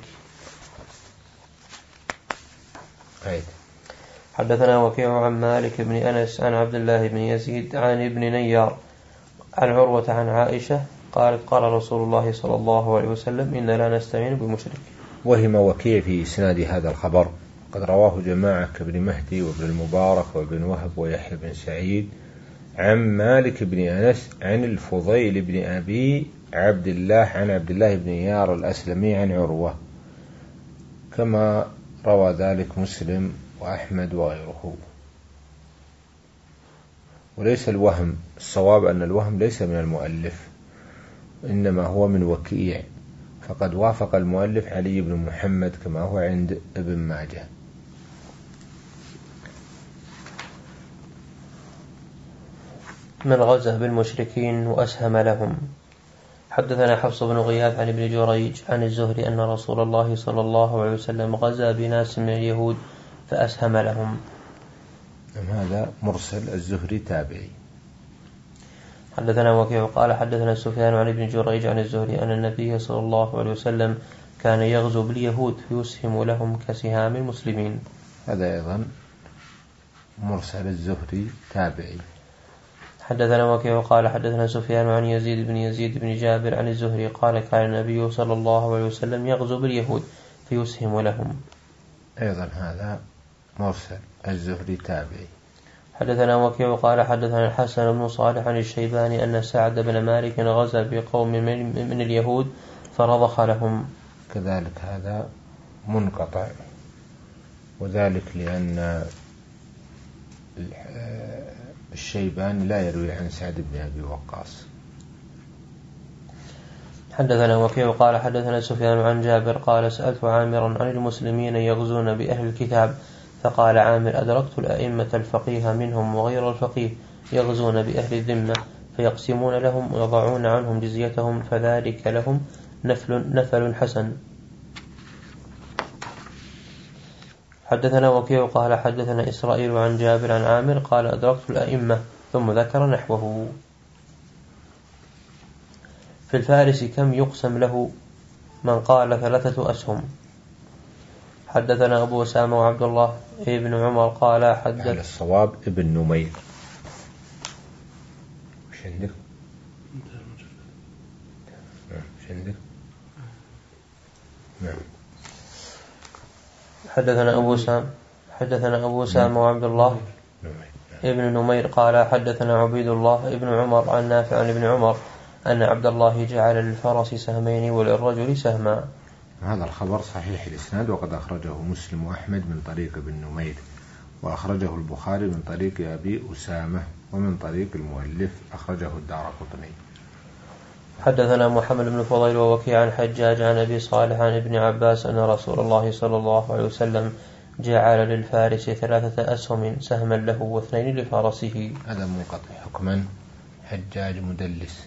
Speaker 1: عيد.
Speaker 2: حدثنا وكيع عن مالك بن أنس عن عبد الله بن يزيد عن ابن نيار عن عروة عن عائشة قالت قال رسول الله صلى الله عليه وسلم إنا لا نستعين بمشرك.
Speaker 1: وهم وكيع في إسناد هذا الخبر، قد رواه جماعة كابن مهدي وابن المبارك وابن وهب ويحيى بن سعيد عن مالك بن أنس عن الفضيل بن أبي عبد الله عن عبد الله بن يار الأسلمي عن عروة، كما روى ذلك مسلم وأحمد وغيره. وليس الوهم، الصواب أن الوهم ليس من المؤلف، إنما هو من وكيع، فقد وافق المؤلف علي بن محمد كما هو عند ابن ماجه.
Speaker 2: من غزا بالمشركين وأسهم لهم. حدثنا حفص بن غياث عن ابن جريج عن الزهري أن رسول الله صلى الله عليه وسلم غزا بناس من اليهود فأسهم لهم.
Speaker 1: هذا مرسل، الزهري تابعي.
Speaker 2: حدثنا وكيع قال حدثنا سفيان عن ابن جريج عن الزهري أن النبي صلى الله عليه وسلم كان يغزو باليهود فيسهم لهم كسهام المسلمين.
Speaker 1: هذا أيضا مرسل، الزهري تابعي.
Speaker 2: حدثنا وكيع قال حدثنا سفيان عن يزيد بن يزيد بن جابر عن الزهري قال كان النبي صلى الله عليه وسلم يغزو باليهود فيسهم لهم.
Speaker 1: أيضا هذا مرسل، الزهري تابعي.
Speaker 2: حدثنا وكيع قال حدثنا الحسن بن صالح عن الشيباني أن سعد بن مالك غزا بقوم من اليهود فرضخ لهم.
Speaker 1: كذلك هذا منقطع، وذلك لأن الشيباني لا يروي عن سعد بن أبي وقاص.
Speaker 2: حدثنا وكيع قال حدثنا سفيان عن جابر قال سألت عامرا عن المسلمين يغزون بأهل الكتاب فقال عامر أدركت الأئمة الفقيه منهم وغير الفقيه يغزون بأهل الذمة فيقسمون لهم ويضعون عنهم جزيتهم فذلك لهم نفل, نفل حسن. حدثنا وكيع قال حدثنا إسرائيل عن جابر عن عامر قال أدركت الأئمة ثم ذكر نحوه. في الفارس كم يقسم له؟ من قال ثلاثة أسهم. حدثنا أبو أسامة وعبد الله ابن عمر قال حدث
Speaker 1: على الصواب ابن نمير. وش عندك؟ وش عندك؟ نعم.
Speaker 2: حدثنا أبو أسامة حدثنا أبو أسامة وعبد الله ابن نمير قال حدثنا عبيد الله ابن عمر عن نافع عن ابن عمر أن عبد الله جعل للفرس سهمين وللرجل سهما.
Speaker 1: هذا الخبر صحيح الإسناد، وقد أخرجه مسلم وأحمد من طريق ابن نمير، وأخرجه البخاري من طريق أبي أسامة، ومن طريق المؤلف أخرجه الدارقطني.
Speaker 2: حدثنا محمد بن فضيل ووكيع عن حجاج عن أبي صالح عن ابن عباس أن رسول الله صلى الله عليه وسلم جعل للفارس ثلاثة أسهم سهما له واثنين لفرسه.
Speaker 1: هذا منقطع حكما، حجاج مدلس.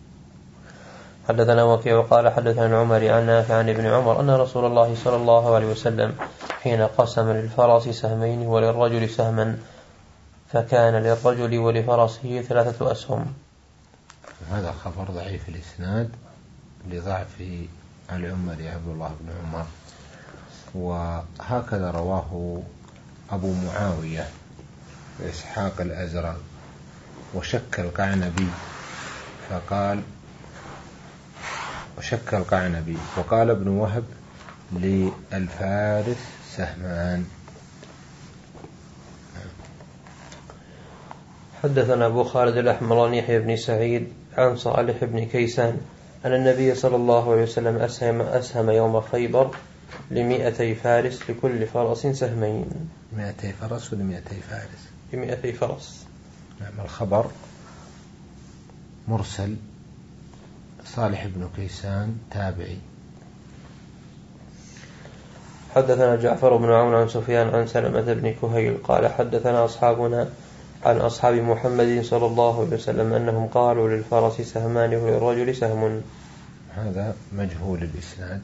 Speaker 2: حدثنا وكيع قال حدثنا العمري عن نافع عن ابن عمر أن رسول الله صلى الله عليه وسلم حين قسم للفرس سهمين وللرجل سهما فكان للرجل ولفرسه ثلاثة أسهم.
Speaker 1: هذا خبر ضعيف الإسناد لضعف العمري عبد الله بن عمر، وهكذا رواه أبو معاوية وإسحاق الأزرق وشك القعنبي فقال وشك القعنبي وقال ابن وهب للفارس سهمان.
Speaker 2: حدثنا أبو خالد الأحمراني يحيى بن سعيد عن صالح بن كيسان أن النبي صلى الله عليه وسلم أسهم, أسهم يوم خيبر لمئتي فارس لكل فرس سهمين.
Speaker 1: مئتي فرس ولا مئتي فارس؟
Speaker 2: لمئتي فرس.
Speaker 1: نعم. الخبر مرسل، صالح بن كيسان تابعي.
Speaker 2: حدثنا جعفر بن عون عن سفيان عن سلمة بن كهيل قال حدثنا أصحابنا عن أصحاب محمد صلى الله عليه وسلم أنهم قالوا للفرس سهمان وللرجل سهم.
Speaker 1: هذا مجهول الإسناد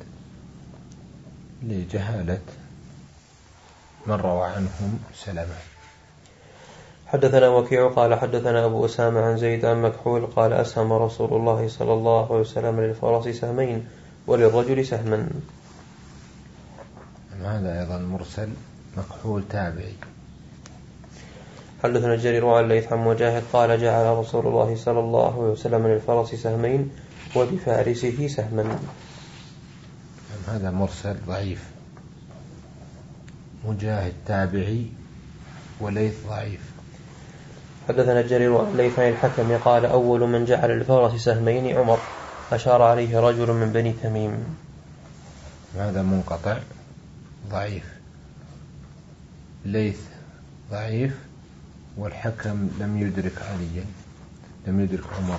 Speaker 1: لجهالة من روى عنهم سلمة.
Speaker 2: حدثنا وكيع قال حدثنا أبو أسامة عن زيد عن مكحول قال أسهم رسول الله صلى الله عليه وسلم للفرس سهمين وللرجل سهما.
Speaker 1: هذا أيضا مرسل، مكحول تابعي.
Speaker 2: حدثنا جرير عن الليث عن مجاهد قال جعل رسول الله صلى الله عليه وسلم للفرس سهمين ولفارسه سهما.
Speaker 1: هذا مرسل ضعيف. مجاهد تابعي وليث ضعيف.
Speaker 2: حدثنا جرير عن الليث عن الحكم قال أول من جعل للفرس سهمين عمر أشار عليه رجل من بني تميم.
Speaker 1: هذا منقطع ضعيف. ليث ضعيف، والحكم لم يدرك عليا، لم يدرك عمر.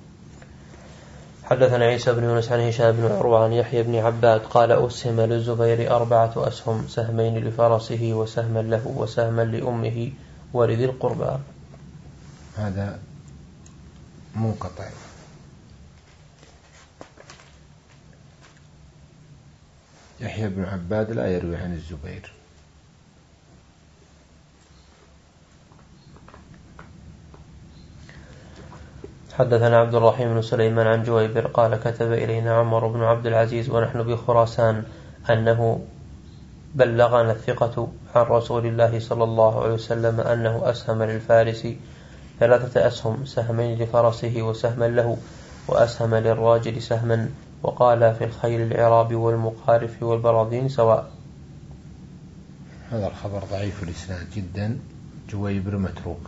Speaker 2: حدثنا عيسى بن يونس عن هشام بن عروة عن يحيى بن عباد قال أسهم للزبير أربعة أسهم، سهمين لفرسه وسهما له وسهما لأمه ولذي القربى.
Speaker 1: هذا منقطع. يحيى بن عباد لا يروي عن الزبير.
Speaker 2: حدثنا عبد الرحيم بن سليمان عن جويبر قال كتب إلينا عمر بن عبد العزيز ونحن بخراسان أنه بلغنا الثقة عن رسول الله صلى الله عليه وسلم أنه أسهم للفارس ثلاثة أسهم، سهمين لفرسه وسهما له وأسهم للراجل سهما، وقال في الخيل العراب والمقارف والبراذين سواء.
Speaker 1: هذا الخبر ضعيف الإسناد جدا، جويبر متروك.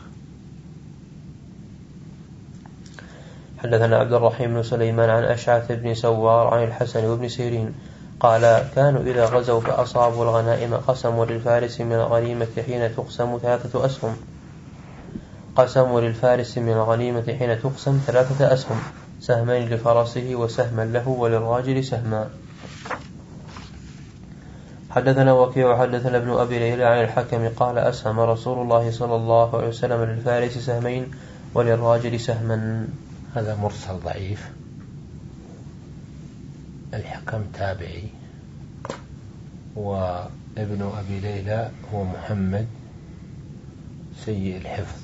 Speaker 2: حدثنا عبد الرحيم بن سليمان عن أشعث بن سوار عن الحسن وابن سيرين قال كانوا إذا غزوا فأصابوا الغنائم قسموا للفارس من الغنيمة حين تقسم ثلاثة أسهم قسموا للفارس من الغنيمة حين تقسم ثلاثة أسهم، سهمين لفرسه وسهما له وللراجل سهما. حدثنا وكيع حدثنا ابن أبي ليلى عن الحكم قال أسهم رسول الله صلى الله عليه وسلم للفارس سهمين وللراجل سهما.
Speaker 1: هذا مرسل ضعيف. الحكم تابعي، وابن أبي ليلى هو محمد سيء الحفظ.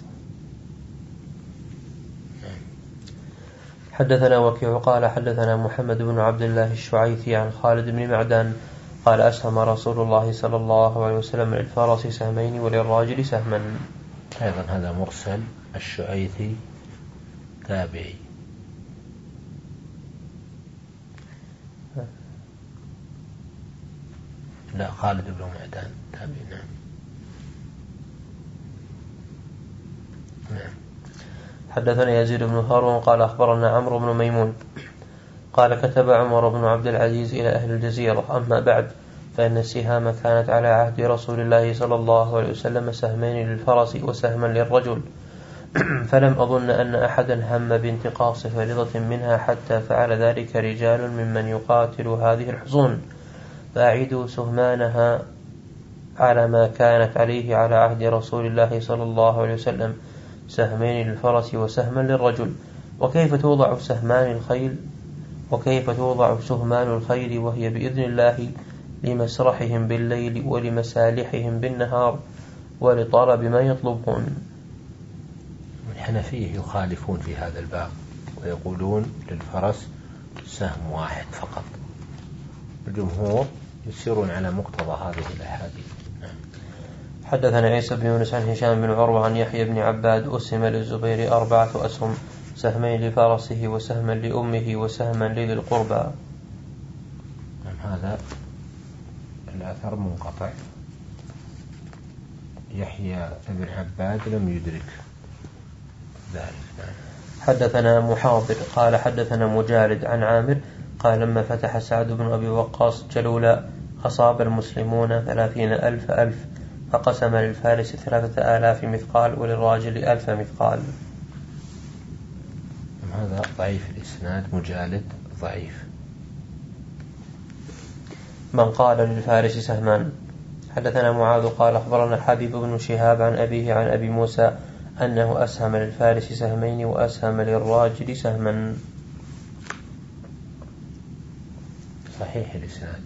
Speaker 2: حدثنا وكيع قال حدثنا محمد بن عبد الله الشعيثي عن خالد بن معدان قال أسهم رسول الله صلى الله عليه وسلم للفرس سهمين وللراجل سهما.
Speaker 1: أيضا هذا مرسل. الشعيثي تابعي. لا، خالد بن معدان تابعي. نعم. نعم.
Speaker 2: حدثنا يزيد بن هارون قال أخبرنا عمرو بن ميمون قال كتب عمر بن عبد العزيز إلى أهل الجزيرة أما بعد فإن السهام كانت على عهد رسول الله صلى الله عليه وسلم سهمين للفرس وسهما للرجل، فلم أظن أن أحدا هم بانتقاص فريضة منها حتى فعل ذلك رجال ممن يقاتل هذه الحصون، فأعيدوا سهمانها على ما كانت عليه على عهد رسول الله صلى الله عليه وسلم، سهمين للفرس وسهما للرجل. وكيف توضع سهمان الخيل وكيف توضع سهمان الخيل وهي بإذن الله لمسرحهم بالليل ولمسالحهم بالنهار ولطلب ما يطلبون.
Speaker 1: الحنفية يخالفون في هذا الباب ويقولون للفرس سهم واحد فقط. الجمهور يسيرون على مقتضى هذه الأحاديث.
Speaker 2: حدثنا عيسى بن يونس عن هشام بن عروة عن يحيى بن عباد أسهم للزبير أربعة أسهم، سهمين لفرسه وسهما لأمه وسهما لذي القربى.
Speaker 1: هذا الأثر منقطع. يحيى بن عباد لم يدرك ذلك.
Speaker 2: حدثنا محاضر قال حدثنا مجالد عن عامر قال لما فتح سعد بن أبي وقاص جلولا أصاب المسلمون ثلاثين ألف ألف، فقسم للفارس ثلاثة آلاف مثقال وللراجل ألف مثقال.
Speaker 1: هذا ضعيف الإسناد. مجالد ضعيف.
Speaker 2: من قال للفارس سهمان. حدثنا معاذ قال أخبرنا حبيب بن شهاب عن أبيه عن أبي موسى أنه أسهم للفارس سهمين وأسهم للراجل سهما.
Speaker 1: صحيح الإسناد.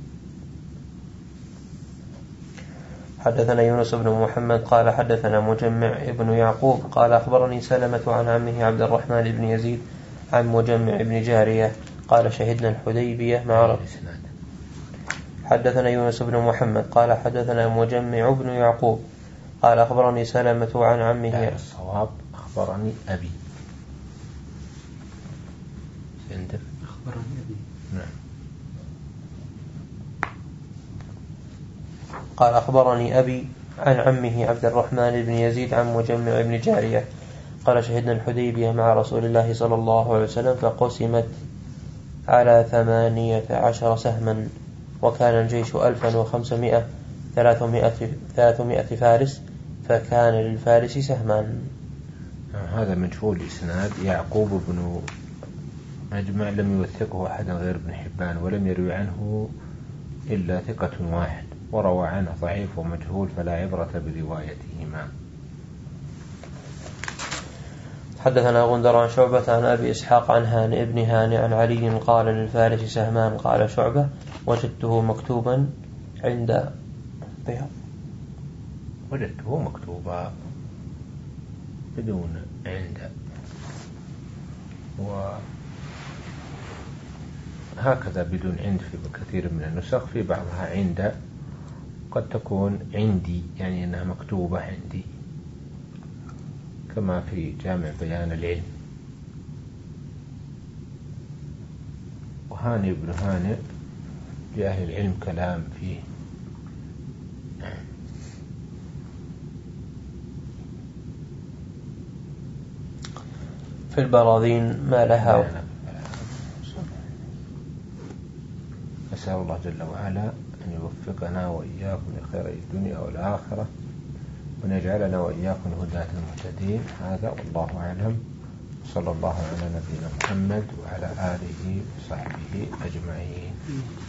Speaker 2: حدثنا يونس بن محمد قال حدثنا مجمع ابن يعقوب قال أخبرني سلمة عن عمه عبد الرحمن بن يزيد عن مجمع بن جارية قال شهدنا الحديبية مع رسول. حدثنا يونس بن محمد قال حدثنا مجمع بن يعقوب قال أخبرني سلمة عن عمه.
Speaker 1: الصواب أخبرني أبي. عندك
Speaker 3: أخبرني أبي.
Speaker 1: نعم.
Speaker 2: قال أخبرني أبي عن عمه عبد الرحمن بن يزيد عن مجمع بن جارية قال شهدنا الحديبية مع رسول الله صلى الله عليه وسلم فقسمت على ثمانية عشر سهما، وكان الجيش ألفا وخمسمائة ثلاثمائة ثلاثمائة فارس فكان للفارس سهمان.
Speaker 1: هذا مجهول الإسناد. يعقوب بن مجمع لم يوثقه أحد غير ابن حبان، ولم يروي عنه إلا ثقة واحد، وروى عنه ضعيف ومجهول فلا عبرة بروايتهما.
Speaker 2: حدثنا غندر عن شعبة عن أبي إسحاق عن هانئ ابن هانئ عن علي قال للفارس سهمان. قال شعبة وجدته مكتوبا عند بياض.
Speaker 1: وجدته مكتوبا بدون عند، وهكذا بدون عند في كثير من النسخ، في بعضها عند، قد تكون عندي يعني أنها مكتوبة عندي، كما في جامع بيان العلم. وهانئ بن هانئ لأهل العلم كلام فيه.
Speaker 2: في البراذين ما لها.
Speaker 1: أسأل الله جل وعلا أن يوفقنا وإياكم لخير الدنيا والآخرة، وأن يجعلنا وإياكم هداة المهتدين. هذا والله أعلم. صلى الله على نبينا محمد وعلى آله وصحبه أجمعين.